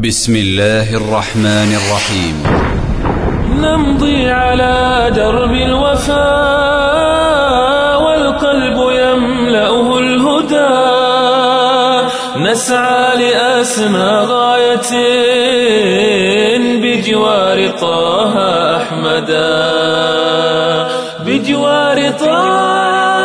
بسم الله الرحمن الرحيم. نمضي على درب الوفاء والقلب يملأه الهدى، نسعى لأسمى غاية بجوار طه أحمدا، بجوار طه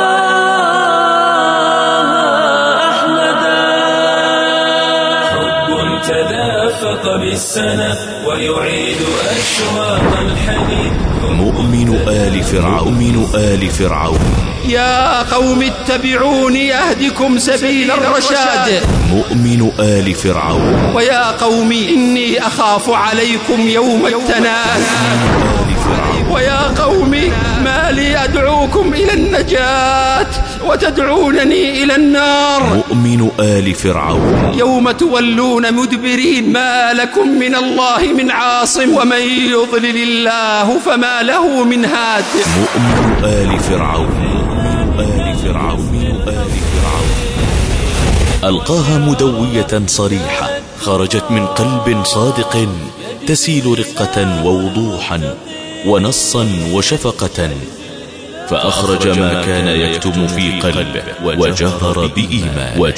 تدافق بالسنة ويعيد أشواق الحنين. مؤمن آل فرعون. يا قوم اتبعوني أهدكم سبيل الرشاد. مؤمن آل فرعون. ويا قوم إني أخاف عليكم يوم التناد. ويا قوم ما لي أدعوكم إلى النجاة وتدعونني إلى النار. مؤمن آل فرعون. يوم تولون مدبرين ما لكم من الله من عاصم ومن يضلل الله فما له من هاد. مؤمن آل فرعون. ألقاها مدوية صريحة خرجت من قلب صادق تسيل رقة ووضوحا ونصا وشفقة، فأخرج ما كان يكتم في قلبه وجهر بإيمان.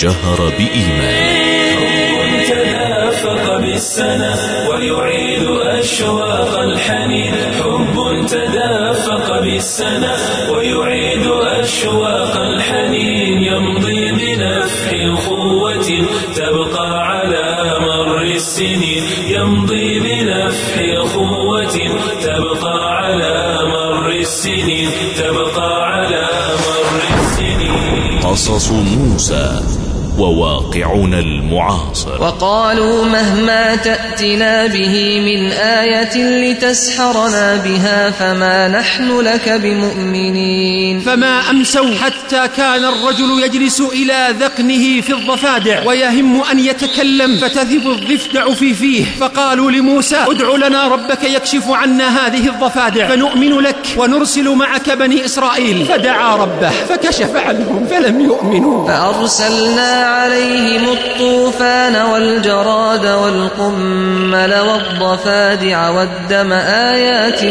تدافق بالسنة ويعيد أشواق الحنين. حب تدافق بالسنة ويعيد أشواق الحنين. يمضي بنفح أخوة تبقى على مر السنين. يمضي بنفح أخوة تبقى على مر السنين. تبقى على مر السنين. قصص موسى وواقعنا المعاصر. وقالوا مهما تأتنا به من آية لتسحرنا بها فما نحن لك بمؤمنين. فما أمسوا حتى كان الرجل يجلس إلى ذقنه في الضفادع ويهم أن يتكلم فتذهب الضفدع في فيه، فقالوا لموسى ادع لنا ربك يكشف عنا هذه الضفادع فنؤمن لك ونرسل معك بني إسرائيل. فدعا ربه فكشف عنهم فلم يؤمنوا. فأرسلنا عليهم الطوفان والجراد والقمل والضفادع والدم آيات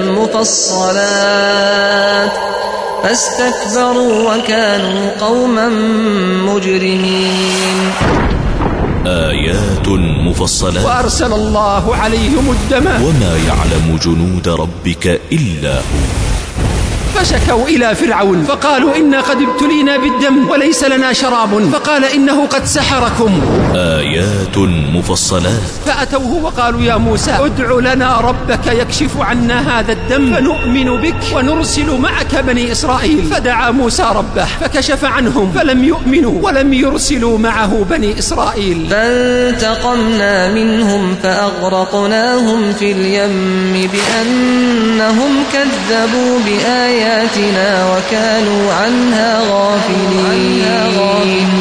مفصلات فاستكبروا وكانوا قوما مجرمين. آيات مفصلات. وأرسل الله عليهم الدم وما يعلم جنود ربك إلا هو. فشكوا إلى فرعون فقالوا إنا قد ابتلينا بالدم وليس لنا شراب، فقال إنه قد سحركم. آيات مفصلات. فأتوه وقالوا يا موسى ادع لنا ربك يكشف عنا هذا الدم فنؤمن بك ونرسل معك بني إسرائيل. فدعا موسى ربه فكشف عنهم فلم يؤمنوا ولم يرسلوا معه بني إسرائيل. فانتقمنا منهم فأغرقناهم في اليم بأنهم كذبوا بآياتنا وكانوا عنها غافلين.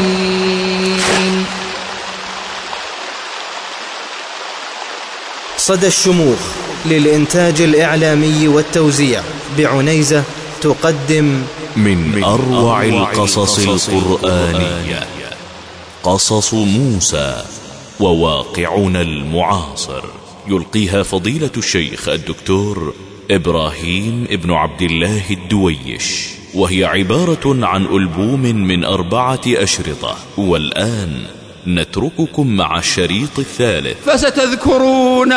صدى الشموخ للإنتاج الإعلامي والتوزيع بعنيزة تقدم من أروع القصص القرآنية قصص موسى وواقعنا المعاصر، يلقيها فضيلة الشيخ الدكتور إبراهيم ابن عبد الله الدويش، وهي عبارة عن ألبوم من 4 أشرطة. والآن نترككم مع الشريط الثالث. فستذكرون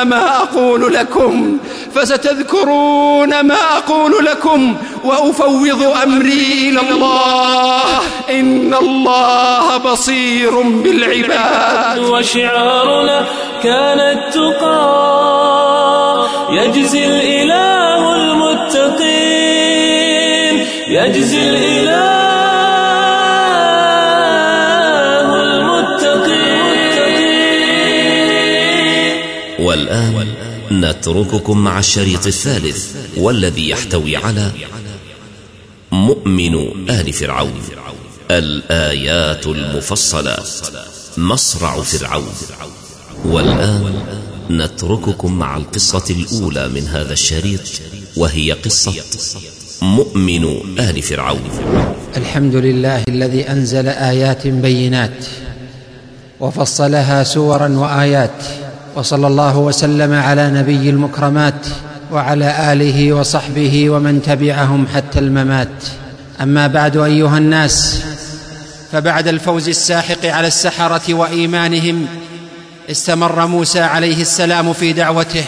ما أقول لكم وأفوض أمري إلى الله إن الله بصير بالعباد. وشعارنا كان التقى يجزي الإله المتقين. يجزي الإله والآن نترككم مع الشريط الثالث والذي يحتوي على مؤمن آل فرعون، الآيات المفصلة، مصرع فرعون. والآن نترككم مع القصة الأولى من هذا الشريط، وهي قصة مؤمن آل فرعون. الحمد لله الذي أنزل آيات بينات وفصلها سورا وآيات وصلى الله وسلم على نبي المكرمات وعلى آله وصحبه ومن تبعهم حتى الممات. أما بعد، أيها الناس، فبعد الفوز الساحق على السحرة وإيمانهم استمر موسى عليه السلام في دعوته،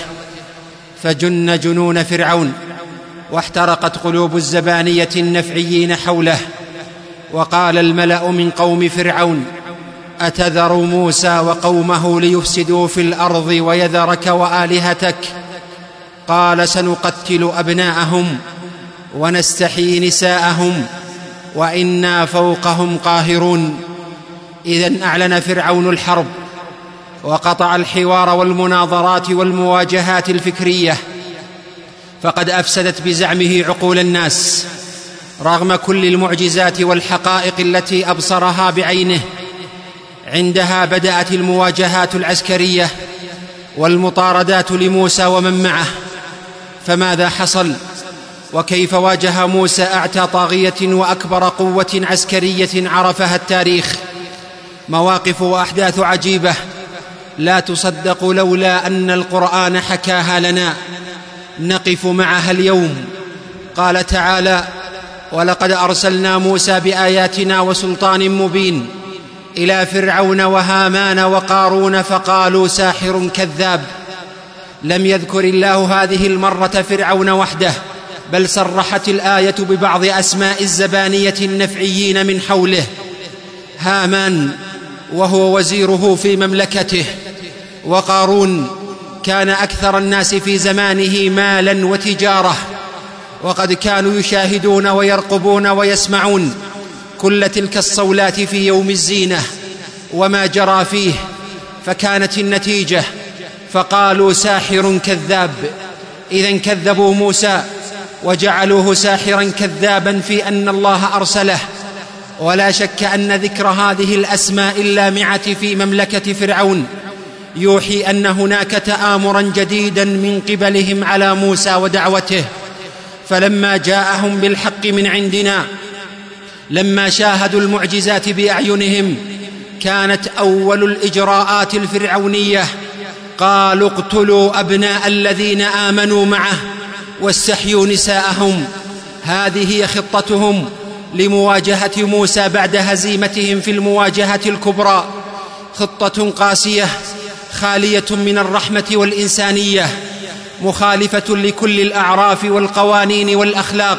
فجن جنون فرعون واحترقت قلوب الزبانية النفعيين حوله. وقال الملأ من قوم فرعون: أتذر موسى وقومه ليفسدوا في الأرض ويذرك وآلهتك؟ قال: سنقتل أبناءهم ونستحيي نساءهم وإنا فوقهم قاهرون. إذن أعلن فرعون الحرب وقطع الحوار والمناظرات والمواجهات الفكرية، فقد أفسدت بزعمه عقول الناس رغم كل المعجزات والحقائق التي أبصرها بعينه. عندها بدأت المواجهات العسكرية والمطاردات لموسى ومن معه. فماذا حصل؟ وكيف واجه موسى أعتى طاغية وأكبر قوة عسكرية عرفها التاريخ؟ مواقف وأحداث عجيبة لا تصدق لولا أن القرآن حكاها لنا، نقف معها اليوم. قال تعالى: ولقد أرسلنا موسى بآياتنا وسلطان مبين إلى فرعون وهامان وقارون فقالوا ساحر كذاب. لم يذكر الله هذه المرة فرعون وحده، بل صرحت الآية ببعض أسماء الزبانية النفعيين من حوله: هامان وهو وزيره في مملكته، وقارون كان أكثر الناس في زمانه مالا وتجارة، وقد كانوا يشاهدون ويرقبون ويسمعون كل تلك الصولات في يوم الزينة وما جرى فيه. فكانت النتيجة فقالوا ساحر كذاب. إذن كذبوا موسى وجعلوه ساحرا كذابا في أن الله أرسله. ولا شك أن ذكر هذه الأسماء اللامعة في مملكة فرعون يوحي أن هناك تآمرا جديدا من قبلهم على موسى ودعوته. فلما جاءهم بالحق من عندنا، لما شاهدوا المعجزات بأعينهم، كانت أول الإجراءات الفرعونية: قالوا اقتلوا أبناء الذين آمنوا معه واستحيوا نساءهم. هذه هي خطتهم لمواجهة موسى بعد هزيمتهم في المواجهة الكبرى. خطة قاسية خالية من الرحمة والإنسانية، مخالفة لكل الأعراف والقوانين والأخلاق،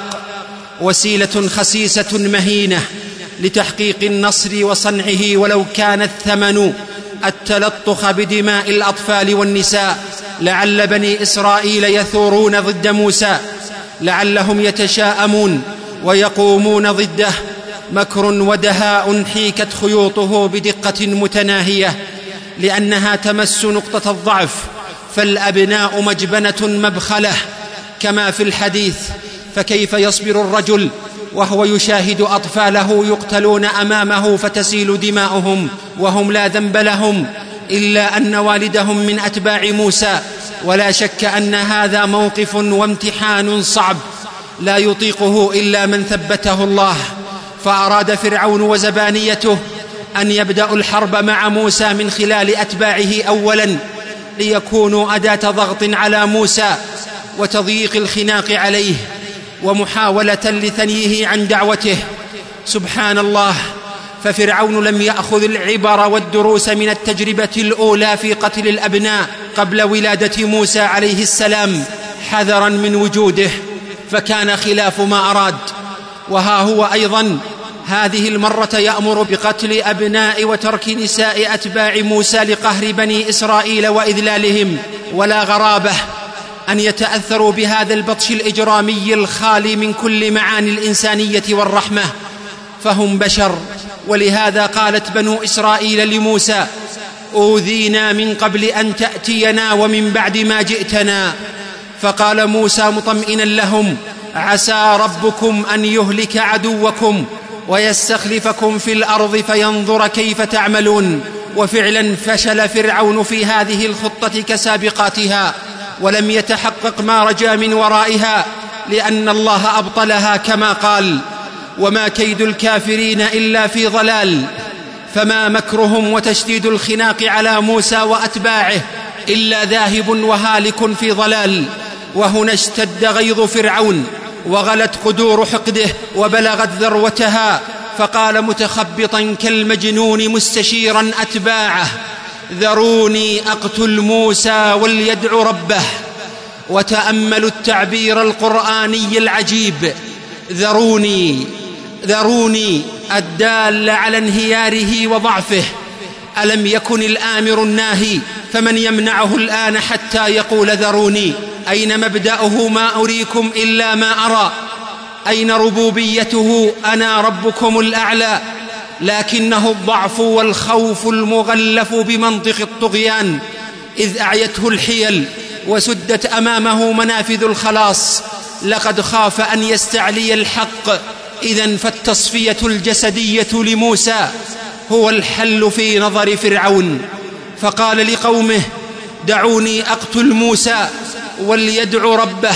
وسيلة خسيسة مهينة لتحقيق النصر وصنعه، ولو كان الثمن التلطخ بدماء الأطفال والنساء. لعل بني إسرائيل يثورون ضد موسى، لعلهم يتشاءمون ويقومون ضده. مكر ودهاء حيكت خيوطه بدقة متناهية، لأنها تمس نقطة الضعف، فالأبناء مجبنة مبخلة كما في الحديث. فكيف يصبر الرجل وهو يشاهد أطفاله يقتلون أمامه فتسيل دماؤهم وهم لا ذنب لهم إلا أن والدهم من أتباع موسى؟ ولا شك أن هذا موقف وامتحان صعب لا يطيقه إلا من ثبته الله. فأراد فرعون وزبانيته أن يبدأوا الحرب مع موسى من خلال أتباعه أولا، ليكونوا أداة ضغط على موسى وتضييق الخناق عليه ومحاولة لثنيه عن دعوته. سبحان الله، ففرعون لم يأخذ العبر والدروس من التجربة الأولى في قتل الأبناء قبل ولادة موسى عليه السلام حذرا من وجوده، فكان خلاف ما أراد. وها هو أيضا هذه المرة يأمر بقتل أبناء وترك نساء أتباع موسى لقهر بني إسرائيل وإذلالهم. ولا غرابة أن يتأثروا بهذا البطش الإجرامي الخالي من كل معاني الإنسانية والرحمة، فهم بشر. ولهذا قالت بنو إسرائيل لموسى: أوذينا من قبل أن تأتينا ومن بعد ما جئتنا. فقال موسى مطمئنا لهم: عسى ربكم أن يهلك عدوكم ويستخلفكم في الأرض فينظر كيف تعملون. وفعلا فشل فرعون في هذه الخطة كسابقاتها، ولم يتحقق ما رجا من ورائها، لأن الله أبطلها كما قال: وما كيد الكافرين إلا في ضلال. فما مكرهم وتشديد الخناق على موسى وأتباعه إلا ذاهب وهالك في ضلال. وهنا اشتد غيظ فرعون وغلت قدور حقده وبلغت ذروتها، فقال متخبطا كالمجنون مستشيرا أتباعه: ذروني أقتل موسى وليدع ربه. وتأملوا التعبير القرآني العجيب: ذروني الدال على انهياره وضعفه. ألم يكن الآمر الناهي؟ فمن يمنعه الآن حتى يقول ذروني؟ أين مبدأه؟ ما أريكم إلا ما أرى. أين ربوبيته؟ أنا ربكم الأعلى. لكنه الضعف والخوف المغلف بمنطق الطغيان، إذ أعيته الحيل وسدت أمامه منافذ الخلاص. لقد خاف أن يستعلي الحق. إذن فالتصفية الجسدية لموسى هو الحل في نظر فرعون، فقال لقومه: دعوني أقتل موسى وليدع ربه.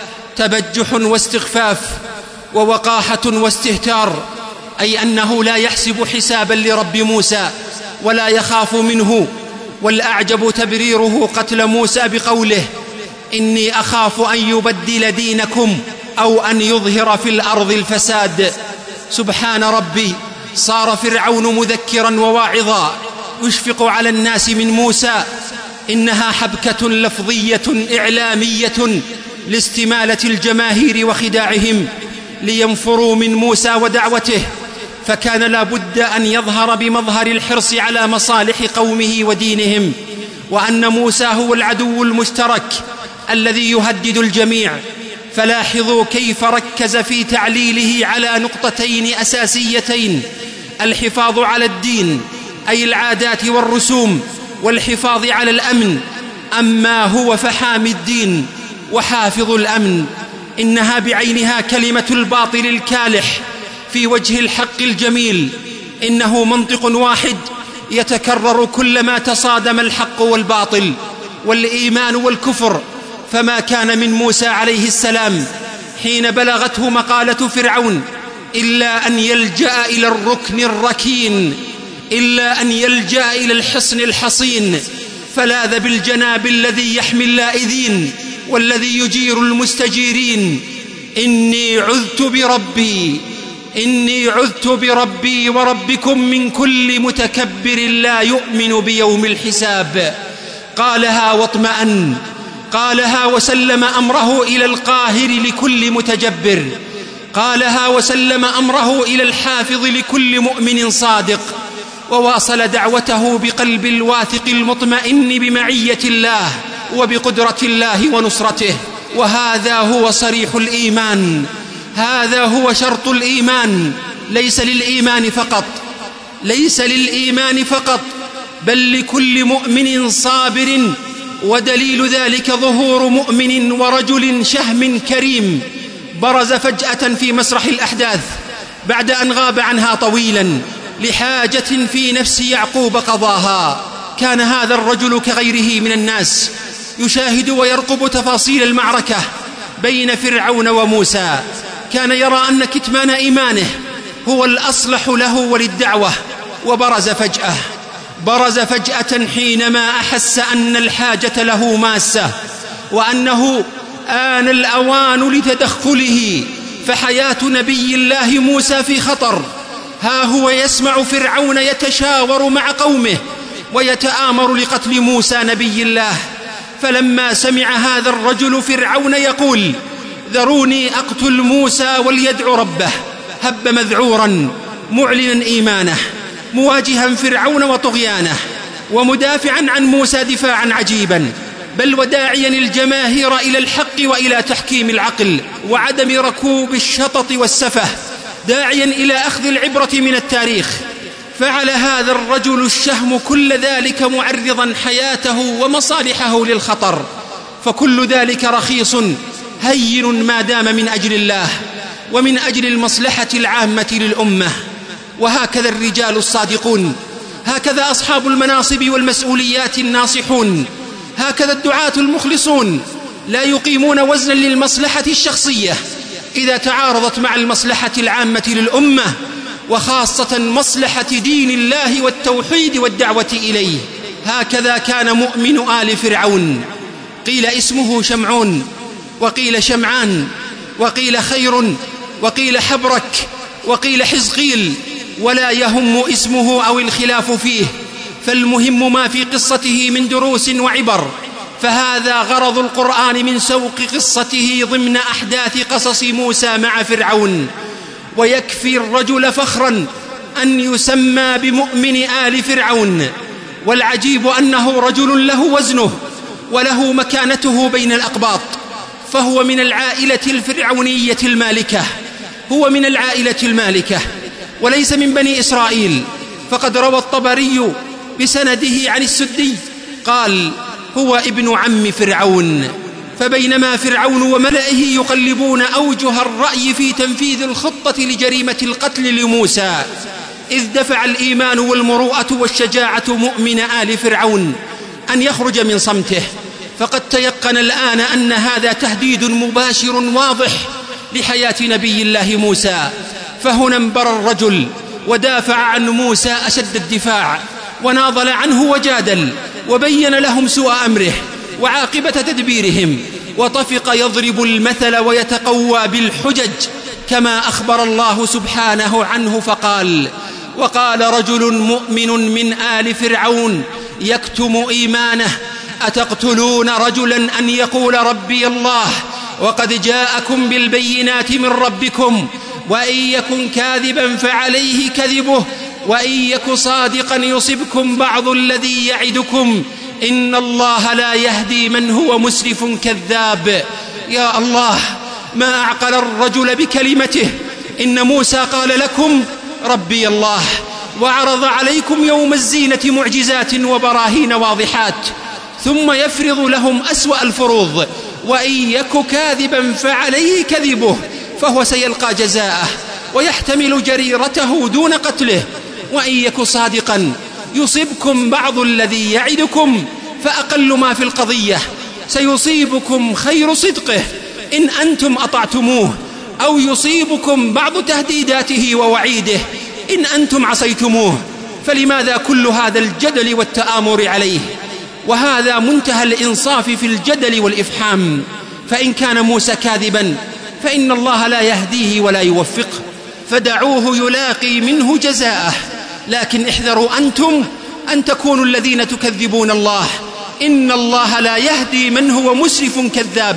تبجح واستخفاف ووقاحة واستهتار، أي أنه لا يحسب حسابا لرب موسى ولا يخاف منه. والأعجب تبريره قتل موسى بقوله: إني أخاف أن يبدل دينكم أو أن يظهر في الأرض الفساد. سبحان ربي، صار فرعون مذكرا وواعظا يشفق على الناس من موسى. إنها حبكة لفظية إعلامية لاستمالة الجماهير وخداعهم لينفروا من موسى ودعوته، فكان لا بد أن يظهر بمظهر الحرص على مصالح قومه ودينهم، وأن موسى هو العدو المشترك الذي يهدد الجميع. فلاحظوا كيف ركز في تعليله على نقطتين أساسيتين: الحفاظ على الدين أي العادات والرسوم، والحفاظ على الأمن. أما هو فحامي الدين وحافظ الأمن. إنها بعينها كلمة الباطل الكالح في وجه الحق الجميل. إنه منطق واحد يتكرر كلما تصادم الحق والباطل والإيمان والكفر. فما كان من موسى عليه السلام حين بلغته مقالة فرعون إلا أن يلجأ إلى الركن الركين، إلا أن يلجأ إلى الحصن الحصين، فلاذ بالجناب الذي يحمي اللائذين والذي يجير المستجيرين. إني عذت بربي وربكم من كل متكبر لا يؤمن بيوم الحساب. قالها واطمأن، قالها وسلم أمره إلى القاهر لكل متجبر، قالها وسلم أمره إلى الحافظ لكل مؤمن صادق. وواصل دعوته بقلب الواثق المطمئن بمعية الله وبقدرة الله ونصرته. وهذا هو صريح الإيمان، هذا هو شرط الإيمان. ليس للإيمان فقط بل لكل مؤمن صابر. ودليل ذلك ظهور مؤمن ورجل شهم كريم برز فجأة في مسرح الأحداث بعد أن غاب عنها طويلا لحاجة في نفس يعقوب قضاها. كان هذا الرجل كغيره من الناس يشاهد ويرقب تفاصيل المعركة بين فرعون وموسى. كان يرى أن كتمان إيمانه هو الأصلح له وللدعوة. وبرز فجأة حينما أحس أن الحاجة له ماسة وأنه آن الأوان لتدخله، فحياة نبي الله موسى في خطر. ها هو يسمع فرعون يتشاور مع قومه ويتآمر لقتل موسى نبي الله. فلما سمع هذا الرجل فرعون يقول: ذروني أقتل موسى وليدع ربه، هب مذعورا معلنا إيمانه، مواجها فرعون وطغيانه، ومدافعا عن موسى دفاعا عجيبا، بل وداعيا الجماهير إلى الحق وإلى تحكيم العقل وعدم ركوب الشطط والسفه، داعيا إلى أخذ العبرة من التاريخ. فعل هذا الرجل الشهم كل ذلك معرضا حياته ومصالحه للخطر، فكل ذلك رخيص هين ما دام من أجل الله ومن أجل المصلحة العامة للأمة. وهكذا الرجال الصادقون، هكذا أصحاب المناصب والمسؤوليات الناصحون، هكذا الدعاة المخلصون لا يقيمون وزنا للمصلحة الشخصية إذا تعارضت مع المصلحة العامة للأمة، وخاصة مصلحة دين الله والتوحيد والدعوة إليه. هكذا كان مؤمن آل فرعون. قيل اسمه شمعون، وقيل شمعان، وقيل خير، وقيل حبرك، وقيل حزقيل، ولا يهم اسمه أو الخلاف فيه، فالمهم ما في قصته من دروس وعبر. فهذا غرض القرآن من سوق قصته ضمن أحداث قصص موسى مع فرعون. ويكفي الرجل فخرا أن يسمى بمؤمن آل فرعون. والعجيب أنه رجل له وزنه وله مكانته بين الأقباط، فهو من العائلة الفرعونية المالكة، هو من العائلة المالكة وليس من بني إسرائيل. فقد روى الطبري بسنده عن السدي قال: هو ابن عم فرعون. فبينما فرعون وملئه يقلبون أوجه الرأي في تنفيذ الخطة لجريمة القتل لموسى، إذ دفع الإيمان والمروءة والشجاعة مؤمن آل فرعون أن يخرج من صمته. فقد تيقن الآن أن هذا تهديد مباشر واضح لحياة نبي الله موسى. فهنا انبرى الرجل ودافع عن موسى أشد الدفاع، وناضل عنه وجادل، وبين لهم سوء أمره وعاقبة تدبيرهم، وطفق يضرب المثل ويتقوى بالحجج كما أخبر الله سبحانه عنه فقال: وقال رجل مؤمن من آل فرعون يكتم إيمانه أتقتلون رجلا أن يقول ربي الله وقد جاءكم بالبينات من ربكم وإن يكن كاذبا فعليه كذبه وإن يك صادقا يصبكم بعض الذي يعدكم إن الله لا يهدي من هو مسرف كذاب. يا الله، ما أعقل الرجل بكلمته. إن موسى قال لكم ربي الله، وعرض عليكم يوم الزينة معجزات وبراهين واضحات، ثم يفرض لهم أسوأ الفروض: وإن يك كاذبا فعليه كذبه فهو سيلقى جزاءه ويحتمل جريرته دون قتله، وإن يك صادقا يصبكم بعض الذي يعدكم فأقل ما في القضية سيصيبكم خير صدقه إن أنتم أطعتموه، أو يصيبكم بعض تهديداته ووعيده إن أنتم عصيتموه. فلماذا كل هذا الجدل والتآمر عليه؟ وهذا منتهى الإنصاف في الجدل والإفحام. فإن كان موسى كاذبا فإن الله لا يهديه ولا يوفقه، فدعوه يلاقي منه جزاءه. لكن احذروا أنتم أن تكونوا الذين تكذبون الله. إن الله لا يهدي من هو مسرف كذاب،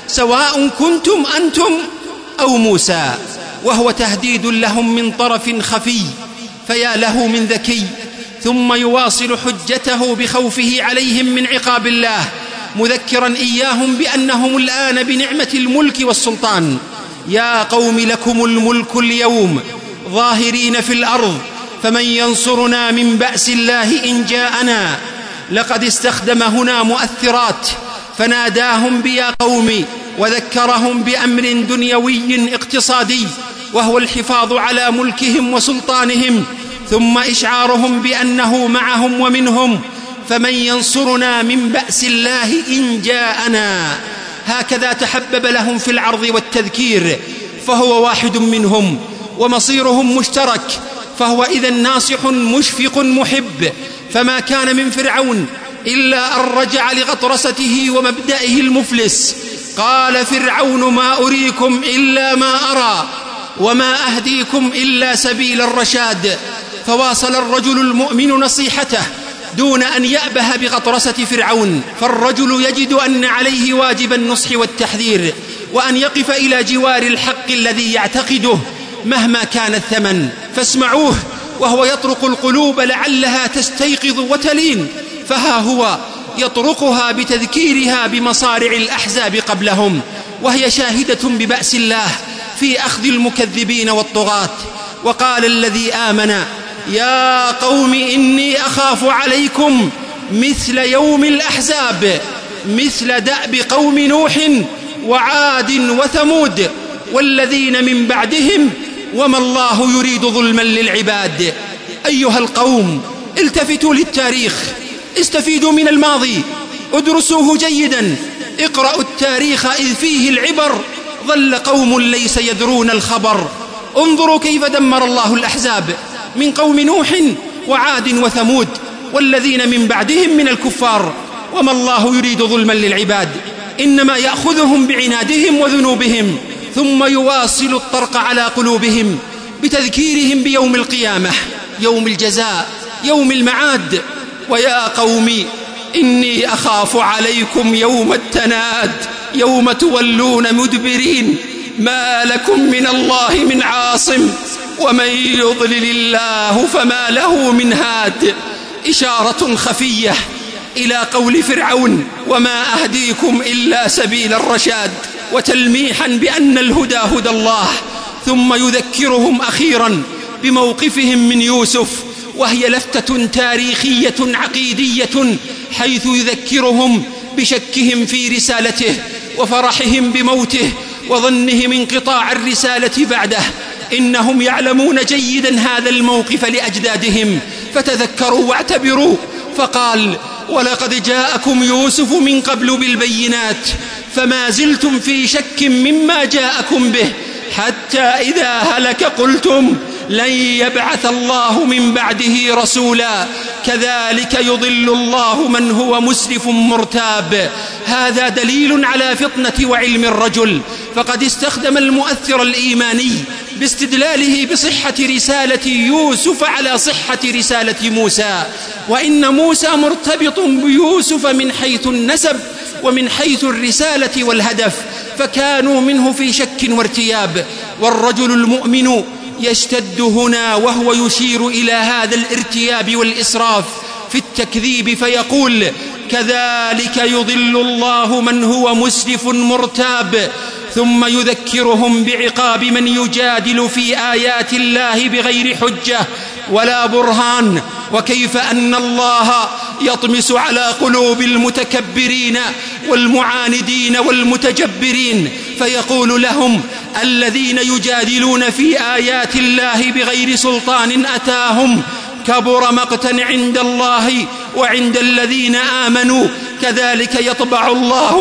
سواء كنتم أنتم أو موسى. وهو تهديد لهم من طرف خفي، فيا له من ذكي. ثم يواصل حجته بخوفه عليهم من عقاب الله، مذكرا إياهم بأنهم الآن بنعمة الملك والسلطان. يا قوم لكم الملك اليوم ظاهرين في الأرض فمن ينصرنا من بأس الله إن جاءنا. لقد استخدم هنا مؤثرات، فناداهم بيا قوم، وذكرهم بأمر دنيوي اقتصادي وهو الحفاظ على ملكهم وسلطانهم، ثم إشعارهم بأنه معهم ومنهم. فمن ينصرنا من بأس الله إن جاءنا. هكذا تحبب لهم في العرض والتذكير، فهو واحد منهم ومصيرهم مشترك، فهو إذا ناصح مشفق محب. فما كان من فرعون إلا أن رجع لغطرسته ومبدئه المفلس. قال فرعون: ما أريكم إلا ما أرى وما أهديكم إلا سبيل الرشاد. فواصل الرجل المؤمن نصيحته دون أن يأبه بغطرسة فرعون، فالرجل يجد أن عليه واجب النصح والتحذير، وأن يقف إلى جوار الحق الذي يعتقده مهما كان الثمن. فاسمعوه وهو يطرق القلوب لعلها تستيقظ وتلين، فها هو يطرقها بتذكيرها بمصارع الأحزاب قبلهم، وهي شاهدة ببأس الله في أخذ المكذبين والطغاة. وقال الذي آمن: يا قوم إني أخاف عليكم مثل يوم الأحزاب، مثل دأب قوم نوح وعاد وثمود والذين من بعدهم وما الله يريد ظلما للعباد. أيها القوم، التفتوا للتاريخ، استفيدوا من الماضي، ادرسوه جيدا، اقرأوا التاريخ إذ فيه العبر. ظل قوم ليس يدرون الخبر. انظروا كيف دمر الله الأحزاب من قوم نوح وعاد وثمود، والذين من بعدهم من الكفار، وما الله يريد ظلما للعباد، إنما يأخذهم بعنادهم وذنوبهم، ثم يواصل الطرق على قلوبهم بتذكيرهم بيوم القيامة، يوم الجزاء، يوم المعاد. ويا قوم إني أخاف عليكم يوم التناد يوم تولون مدبرين ما لكم من الله من عاصم ومن يضلل الله فما له من هاد. إشارة خفية إلى قول فرعون: وما أهديكم إلا سبيل الرشاد، وتلميحا بأن الهدى هدى الله. ثم يذكرهم أخيرا بموقفهم من يوسف، وهي لفتة تاريخية عقيدية، حيث يذكرهم بشكهم في رسالته وفرحهم بموته وظنهم انقطاع الرسالة بعده. إنهم يعلمون جيدا هذا الموقف لأجدادهم، فتذكروا واعتبروا. فقال: ولقد جاءكم يوسف من قبل بالبينات فما زلتم في شك مما جاءكم به، حتى إذا هلك قلتم لن يبعث الله من بعده رسولا، كذلك يضل الله من هو مسرف مرتاب. هذا دليل على فطنة وعلم الرجل، فقد استخدم المؤثر الإيماني باستدلاله بصحة رسالة يوسف على صحة رسالة موسى، وإن موسى مرتبط بيوسف من حيث النسب ومن حيث الرسالة والهدف، فكانوا منه في شك وارتياب. والرجل المؤمن يشتد هنا وهو يشير إلى هذا الارتياب والإسراف في التكذيب، فيقول: كذلك يضل الله من هو مسرف مرتاب. ثم يذكرهم بعقاب من يجادل في آيات الله بغير حجة ولا برهان، وكيف أن الله يطمس على قلوب المتكبرين والمعاندين والمتجبرين، فيقول لهم: الذين يجادلون في آيات الله بغير سلطان أتاهم كبر مقتا عند الله وعند الذين آمنوا، كذلك يطبع الله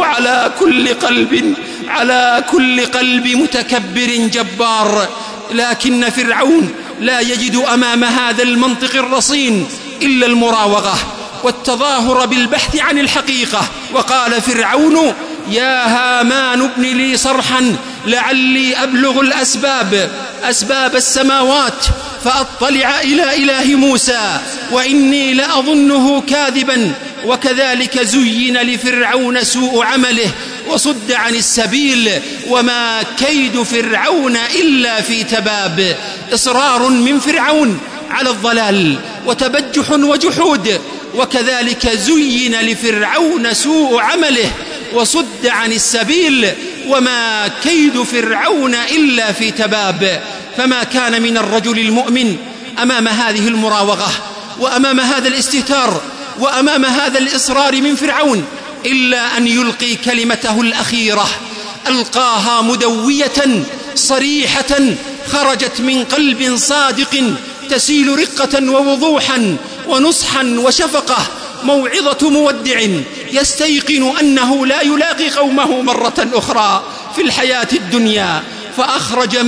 على كل قلب متكبر جبار. لكن فرعون لا يجد أمام هذا المنطق الرصين إلا المراوغة والتظاهر بالبحث عن الحقيقة. وقال فرعون: يا هامان ابن لي صرحا لعلي أبلغ أسباب السماوات فأطلع إلى إله موسى وإني لأظنه كاذبا. وكذلك زين لفرعون سوء عمله وصد عن السبيل، وما كيد فرعون إلا في تباب. إصرار من فرعون على الضلال وتبجح وجحود. وكذلك زين لفرعون سوء عمله وصد عن السبيل، وما كيد فرعون إلا في تباب. فما كان من الرجل المؤمن أمام هذه المراوغة وأمام هذا الاستهتار وأمام هذا الإصرار من فرعون إلا أن يلقي كلمته الأخيرة، ألقاها مدوية صريحة خرجت من قلب صادق تسيل رقة ووضوحا ونصحا وشفقة، موعظة مودع يستيقن أنه لا يلاقي قومه مرة أخرى في الحياة الدنيا. فأخرج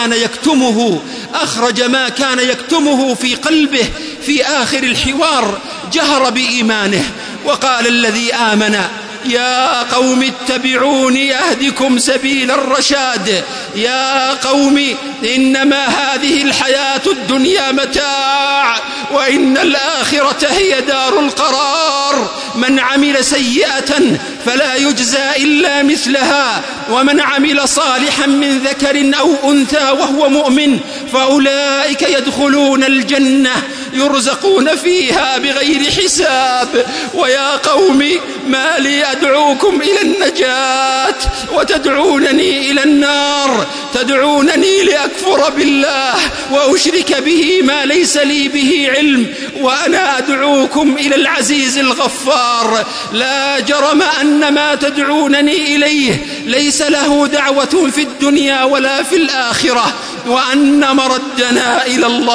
ما كان يكتمه في قلبه في آخر الحوار، جهر بإيمانه وقال: الذي آمن يا قوم اتبعوني أهدكم سبيل الرشاد. يا قوم إنما هذه الحياة الدنيا متاع وإن الآخرة هي دار القرار. من عمل سيئة فلا يجزى إلا مثلها، ومن عمل صالحا من ذكر أو أنثى وهو مؤمن فأولئك يدخلون الجنة يرزقون فيها بغير حساب. ويا قوم ما لي أدعوكم إلى النجاة وتدعونني إلى النار، تدعونني لأكفر بالله وأشرك به ما ليس لي به علم، وأنا أدعوكم إلى العزيز الغفار. لا جرم أن ما تدعونني إليه ليس له دعوة في الدنيا ولا في الآخرة، وأن مردنا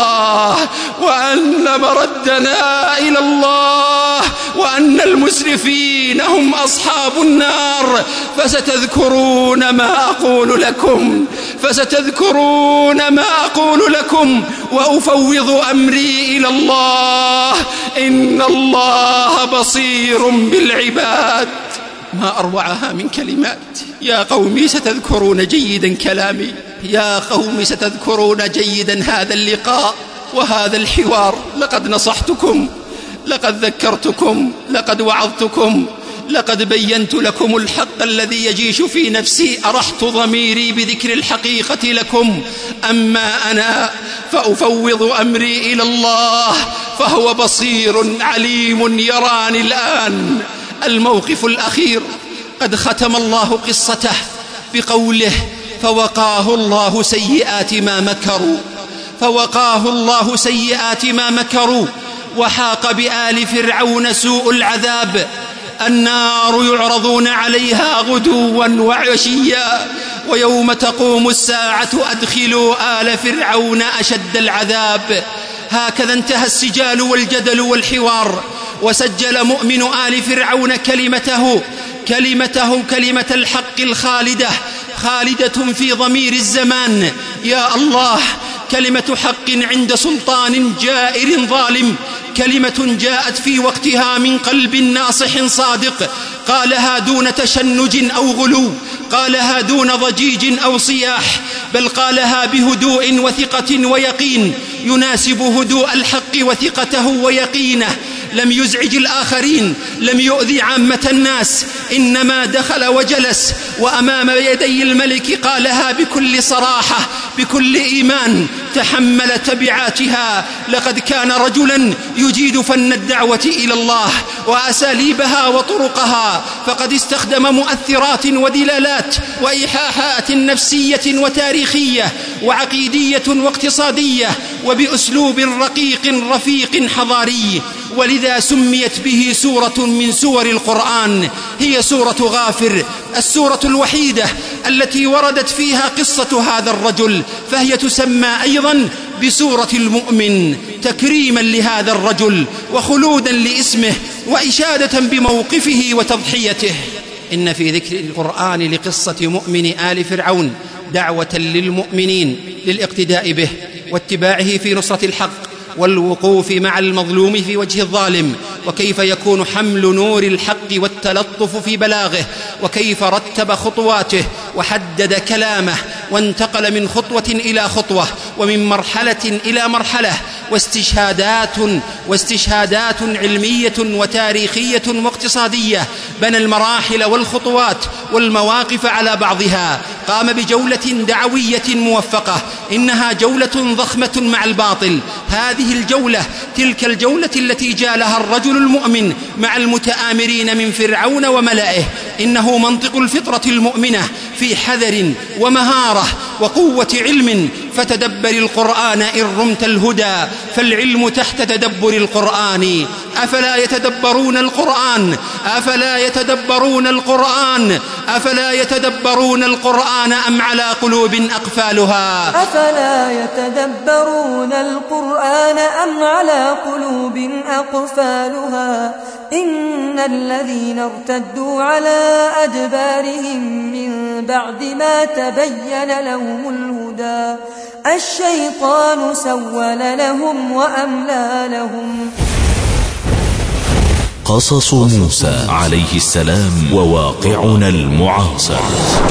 إلى الله وأن المسرفين هم أصحاب النار. فستذكرون ما أقول لكم، فستذكرون ما أقول لكم وأفوض أمري إلى الله إن الله بصير بالعباد. ما أروعها من كلمات. يا قومي ستذكرون جيدا كلامي، يا قوم ستذكرون جيدا هذا اللقاء وهذا الحوار. لقد نصحتكم، لقد ذكرتكم، لقد وعظتكم، لقد بينت لكم الحق الذي يجيش في نفسي، أرحت ضميري بذكر الحقيقة لكم. أما أنا فأفوض أمري إلى الله فهو بصير عليم يراني الآن. الموقف الأخير قد ختم الله قصته بقوله فوقاه الله سيئات ما مكروا، فوقاه الله سيئات ما مكروا. وحاق بآل فرعون سوء العذاب. النار يعرضون عليها غدوا وعشيا ويوم تقوم الساعة أدخلوا آل فرعون أشد العذاب. هكذا انتهى السجال والجدل والحوار، وسجل مؤمن آل فرعون كلمته كلمة الحق الخالدة، خالدة في ضمير الزمان. يا الله، كلمة حق عند سلطان جائر ظالم، كلمة جاءت في وقتها من قلب ناصح صادق، قالها دون تشنج أو غلو، قالها دون ضجيج أو صياح، بل قالها بهدوء وثقة ويقين يناسب هدوء الحق وثقته ويقينه. لم يزعج الآخرين، لم يؤذي عامة الناس، إنما دخل وجلس وأمام يدي الملك قالها بكل صراحة بكل إيمان، تحمل تبعاتها. لقد كان رجلا يجيد فن الدعوة إلى الله وأساليبها وطرقها، فقد استخدم مؤثرات ودلالات وإيحاءات نفسية وتاريخية وعقيدية واقتصادية وبأسلوب رقيق رفيق حضاري، ولذا سميت به سورة من سور القرآن. هي سورة غافر، السورة الوحيدة التي وردت فيها قصة هذا الرجل، فهي تسمى أيضا بسورة المؤمن تكريما لهذا الرجل وخلودا لاسمه وإشادة بموقفه وتضحيته. إن في ذكر القرآن لقصة مؤمن آل فرعون دعوة للمؤمنين للاقتداء به واتباعه في نصرة الحق والوقوف مع المظلوم في وجه الظالم، وكيف يكون حمل نور الحق والتلطف في بلاغه، وكيف رتب خطواته وحدد كلامه وانتقل من خطوة إلى خطوة ومن مرحلة إلى مرحلة، واستشهادات علمية وتاريخية واقتصادية. بنى المراحل والخطوات والمواقف على بعضها، قام بجولة دعوية موفقة، إنها جولة ضخمة مع الباطل. هذه الجولة تلك الجولة التي جالها الرجل المؤمن مع المتآمرين من فرعون وملئه. إنه منطق الفطرة المؤمنة في حذر ومهارة وقوة علم. فتدبر القرآن إن رمت الهدى، فالعلم تحت تدبر القرآن. أفلا يتدبرون القرآن؟ أفلا يتدبرون القرآن؟ أفلا يتدبرون القرآن أم على قلوب أقفالها؟ أفلا يتدبرون القرآن أم على قلوب أقفالها؟ إن الذين ارتدوا على أدبارهم من بعد ما تبين لهم الهدى الشيطان سول لهم وأملى لهم. قصص موسى عليه السلام وواقعنا المعاصر.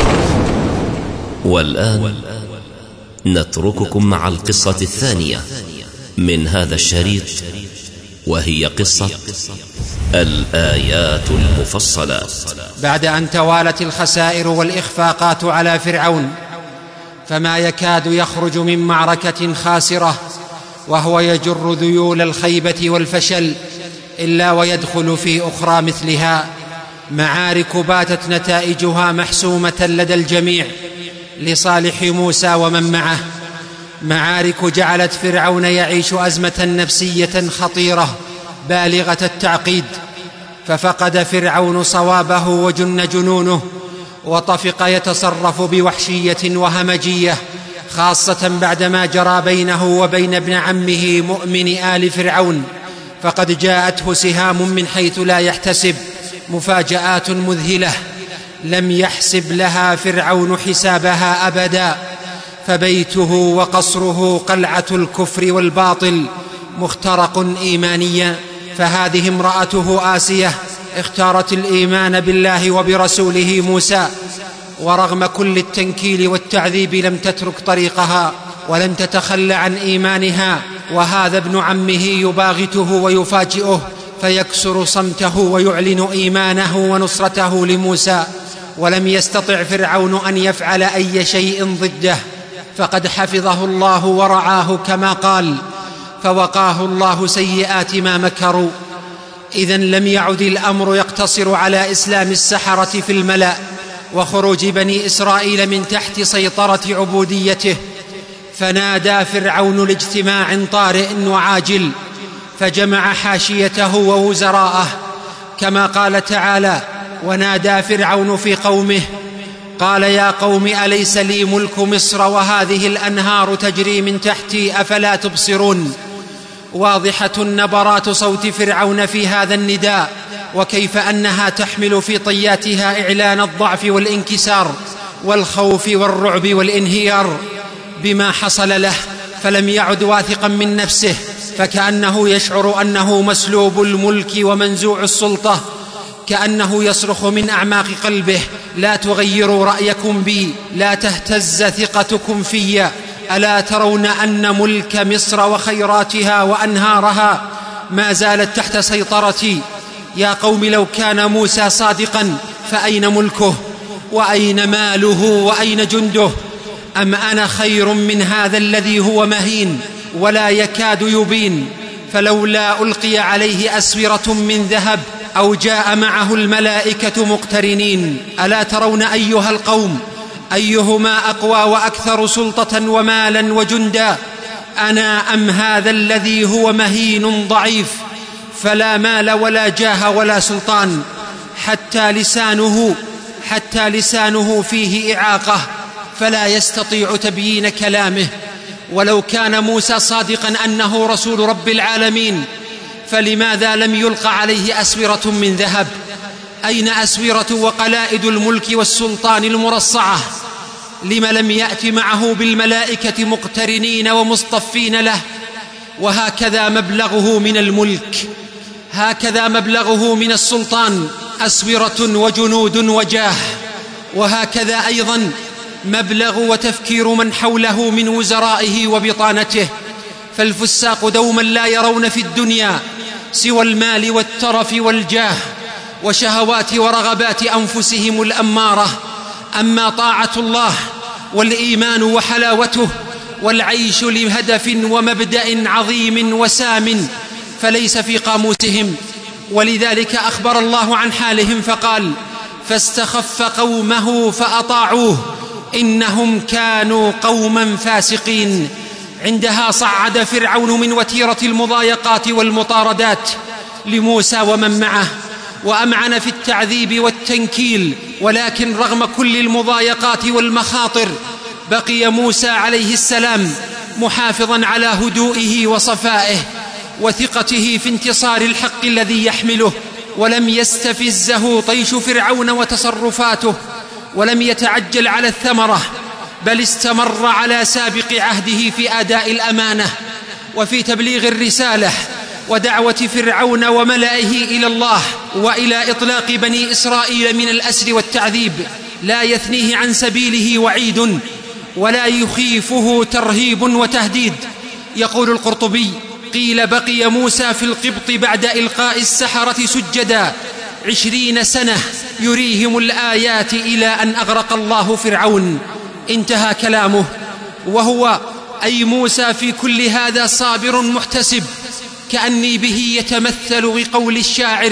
والآن نترككم مع القصة الثانية من هذا الشريط، وهي قصة الآيات المفصلات. بعد أن توالت الخسائر والإخفاقات على فرعون، فما يكاد يخرج من معركة خاسرة وهو يجر ذيول الخيبة والفشل إلا ويدخل في أخرى مثلها، معارك باتت نتائجها محسومة لدى الجميع لصالح موسى ومن معه، معارك جعلت فرعون يعيش أزمة نفسية خطيرة بالغة التعقيد، ففقد فرعون صوابه وجن جنونه، وطفق يتصرف بوحشية وهمجية، خاصة بعدما جرى بينه وبين ابن عمه مؤمن آل فرعون، فقد جاءته سهام من حيث لا يحتسب، مفاجآت مذهلة لم يحسب لها فرعون حسابها أبدا. فبيته وقصره قلعة الكفر والباطل مخترق إيمانيا. فهذه امرأته آسية اختارت الإيمان بالله وبرسوله موسى، ورغم كل التنكيل والتعذيب لم تترك طريقها ولم تتخلى عن إيمانها. وهذا ابن عمه يباغته ويفاجئه فيكسر صمته ويعلن إيمانه ونصرته لموسى، ولم يستطع فرعون أن يفعل أي شيء ضده، فقد حفظه الله ورعاه كما قال: فوقاه الله سيئات ما مكروا. إذن لم يعد الأمر يقتصر على إسلام السحرة في الملأ وخروج بني إسرائيل من تحت سيطرة عبوديته، فنادى فرعون لاجتماع طارئ وعاجل، فجمع حاشيته ووزراءه كما قال تعالى: ونادى فرعون في قومه قال يا قوم أليس لي ملك مصر وهذه الأنهار تجري من تحتي أفلا تبصرون. واضحة نبرات صوت فرعون في هذا النداء، وكيف أنها تحمل في طياتها إعلان الضعف والانكسار والخوف والرعب والانهيار بما حصل له، فلم يعد واثقا من نفسه، فكأنه يشعر أنه مسلوب الملك ومنزوع السلطة، كأنه يصرخ من أعماق قلبه: لا تغيروا رأيكم بي، لا تهتز ثقتكم في، ألا ترون أن ملك مصر وخيراتها وأنهارها ما زالت تحت سيطرتي؟ يا قوم لو كان موسى صادقا فأين ملكه وأين ماله وأين جنده؟ أم أنا خير من هذا الذي هو مهين ولا يكاد يبين؟ فلولا ألقي عليه أسورة من ذهب أو جاء معه الملائكة مقترنين. ألا ترون أيها القوم أيهما أقوى وأكثر سلطة ومالا وجندا، أنا أم هذا الذي هو مهين ضعيف فلا مال ولا جاه ولا سلطان، حتى لسانه فيه إعاقة فلا يستطيع تبيين كلامه؟ ولو كان موسى صادقا أنه رسول رب العالمين فلماذا لم يلقى عليه أسورة من ذهب؟ أين أسورة وقلائد الملك والسلطان المرصعة؟ لم لم يأت معه بالملائكة مقترنين ومصطفين له؟ وهكذا مبلغه من الملك، هكذا مبلغه من السلطان، أسورة وجنود وجاه. وهكذا أيضا مبلغ وتفكير من حوله من وزرائه وبطانته، فالفساق دوما لا يرون في الدنيا سوى المال والترف والجاه وشهوات ورغبات أنفسهم الأمارة. أما طاعة الله والإيمان وحلاوته والعيش لهدف ومبدأ عظيم وسام فليس في قاموسهم. ولذلك أخبر الله عن حالهم فقال: فاستخف قومه فأطاعوه إنهم كانوا قوما فاسقين. عندها صعد فرعون من وتيرة المضايقات والمطاردات لموسى ومن معه، وأمعن في التعذيب والتنكيل، ولكن رغم كل المضايقات والمخاطر بقي موسى عليه السلام محافظا على هدوئه وصفائه وثقته في انتصار الحق الذي يحمله، ولم يستفزه طيش فرعون وتصرفاته، ولم يتعجل على الثمرة، بل استمر على سابق عهده في أداء الأمانة وفي تبليغ الرسالة ودعوة فرعون وملئه إلى الله وإلى إطلاق بني إسرائيل من الأسر والتعذيب. لا يثنيه عن سبيله وعيد ولا يخيفه ترهيب وتهديد. يقول القرطبي: قيل بقي موسى في القبط بعد إلقاء السحرة سجدا 20 سنة يريهم الآيات إلى أن أغرق الله فرعون. انتهى كلامه. وهو أي موسى في كل هذا صابر محتسب، كأني به يتمثل بقول الشاعر: